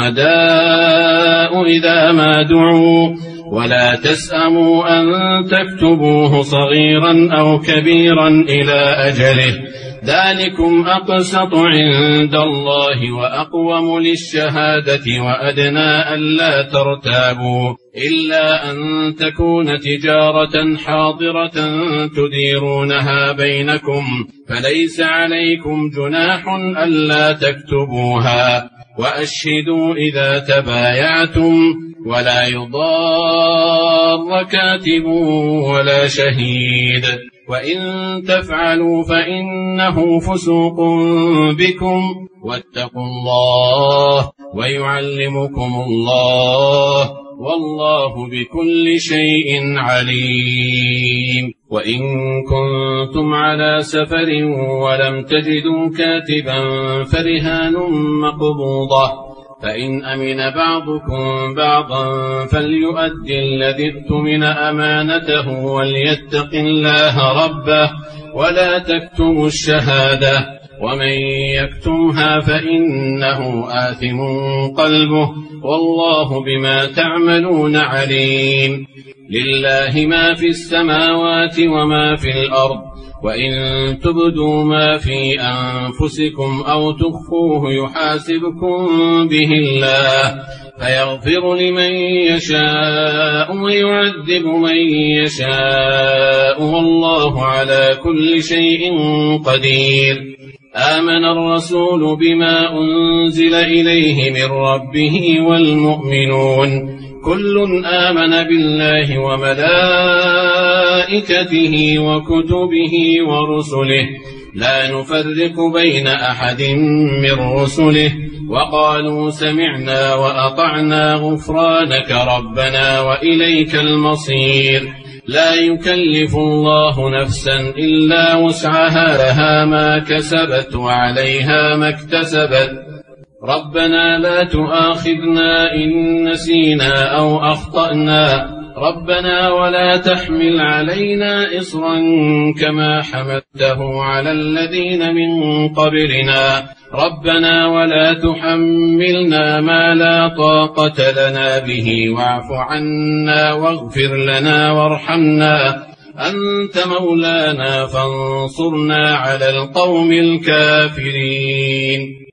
الشهداء إذا ما دعوا ولا تسأموا أن تكتبوه صغيرا أو كبيرا إلى أجله ذلكم أقسط عند الله وأقوم للشهادة وأدنى ألا ترتابوا إلا أن تكون تجارة حاضرة تديرونها بينكم فليس عليكم جناح ألا تكتبوها وأشهدوا إذا تبايعتم ولا يضار كاتب ولا شهيد وإن تفعلوا فإنه فسوق بكم واتقوا الله ويعلمكم الله والله بكل شيء عليم وإن كنتم على سفر ولم تجدوا كاتبا فرهان مقبوضة فإن أمن بعضكم بعضا فليؤد الذي اؤتمن أمانته وليتق الله ربه ولا تكتموا الشهادة ومن يكتمها فإنه آثم قلبه والله بما تعملون عليم لله ما في السماوات وما في الأرض وإن تبدوا ما في أنفسكم أو تخفوه يحاسبكم به الله فيغفر لمن يشاء ويعذب من يشاء والله على كل شيء قدير آمن الرسول بما أنزل إليه من ربه والمؤمنون كل آمن بالله وملائكته وكتبه ورسله لا نفرق بين أحد من رسله وقالوا سمعنا وأطعنا غفرانك ربنا وإليك المصير لا يكلف الله نفسا إلا وسعها لها ما كسبت وعليها ما اكتسبت ربنا لا تؤاخذنا إن نسينا أو أخطأنا ربنا ولا تحمل علينا إصرا كما حملته على الذين من قبلنا ربنا ولا تحملنا ما لا طاقة لنا به واعف عنا واغفر لنا وارحمنا أنت مولانا فانصرنا على القوم الكافرين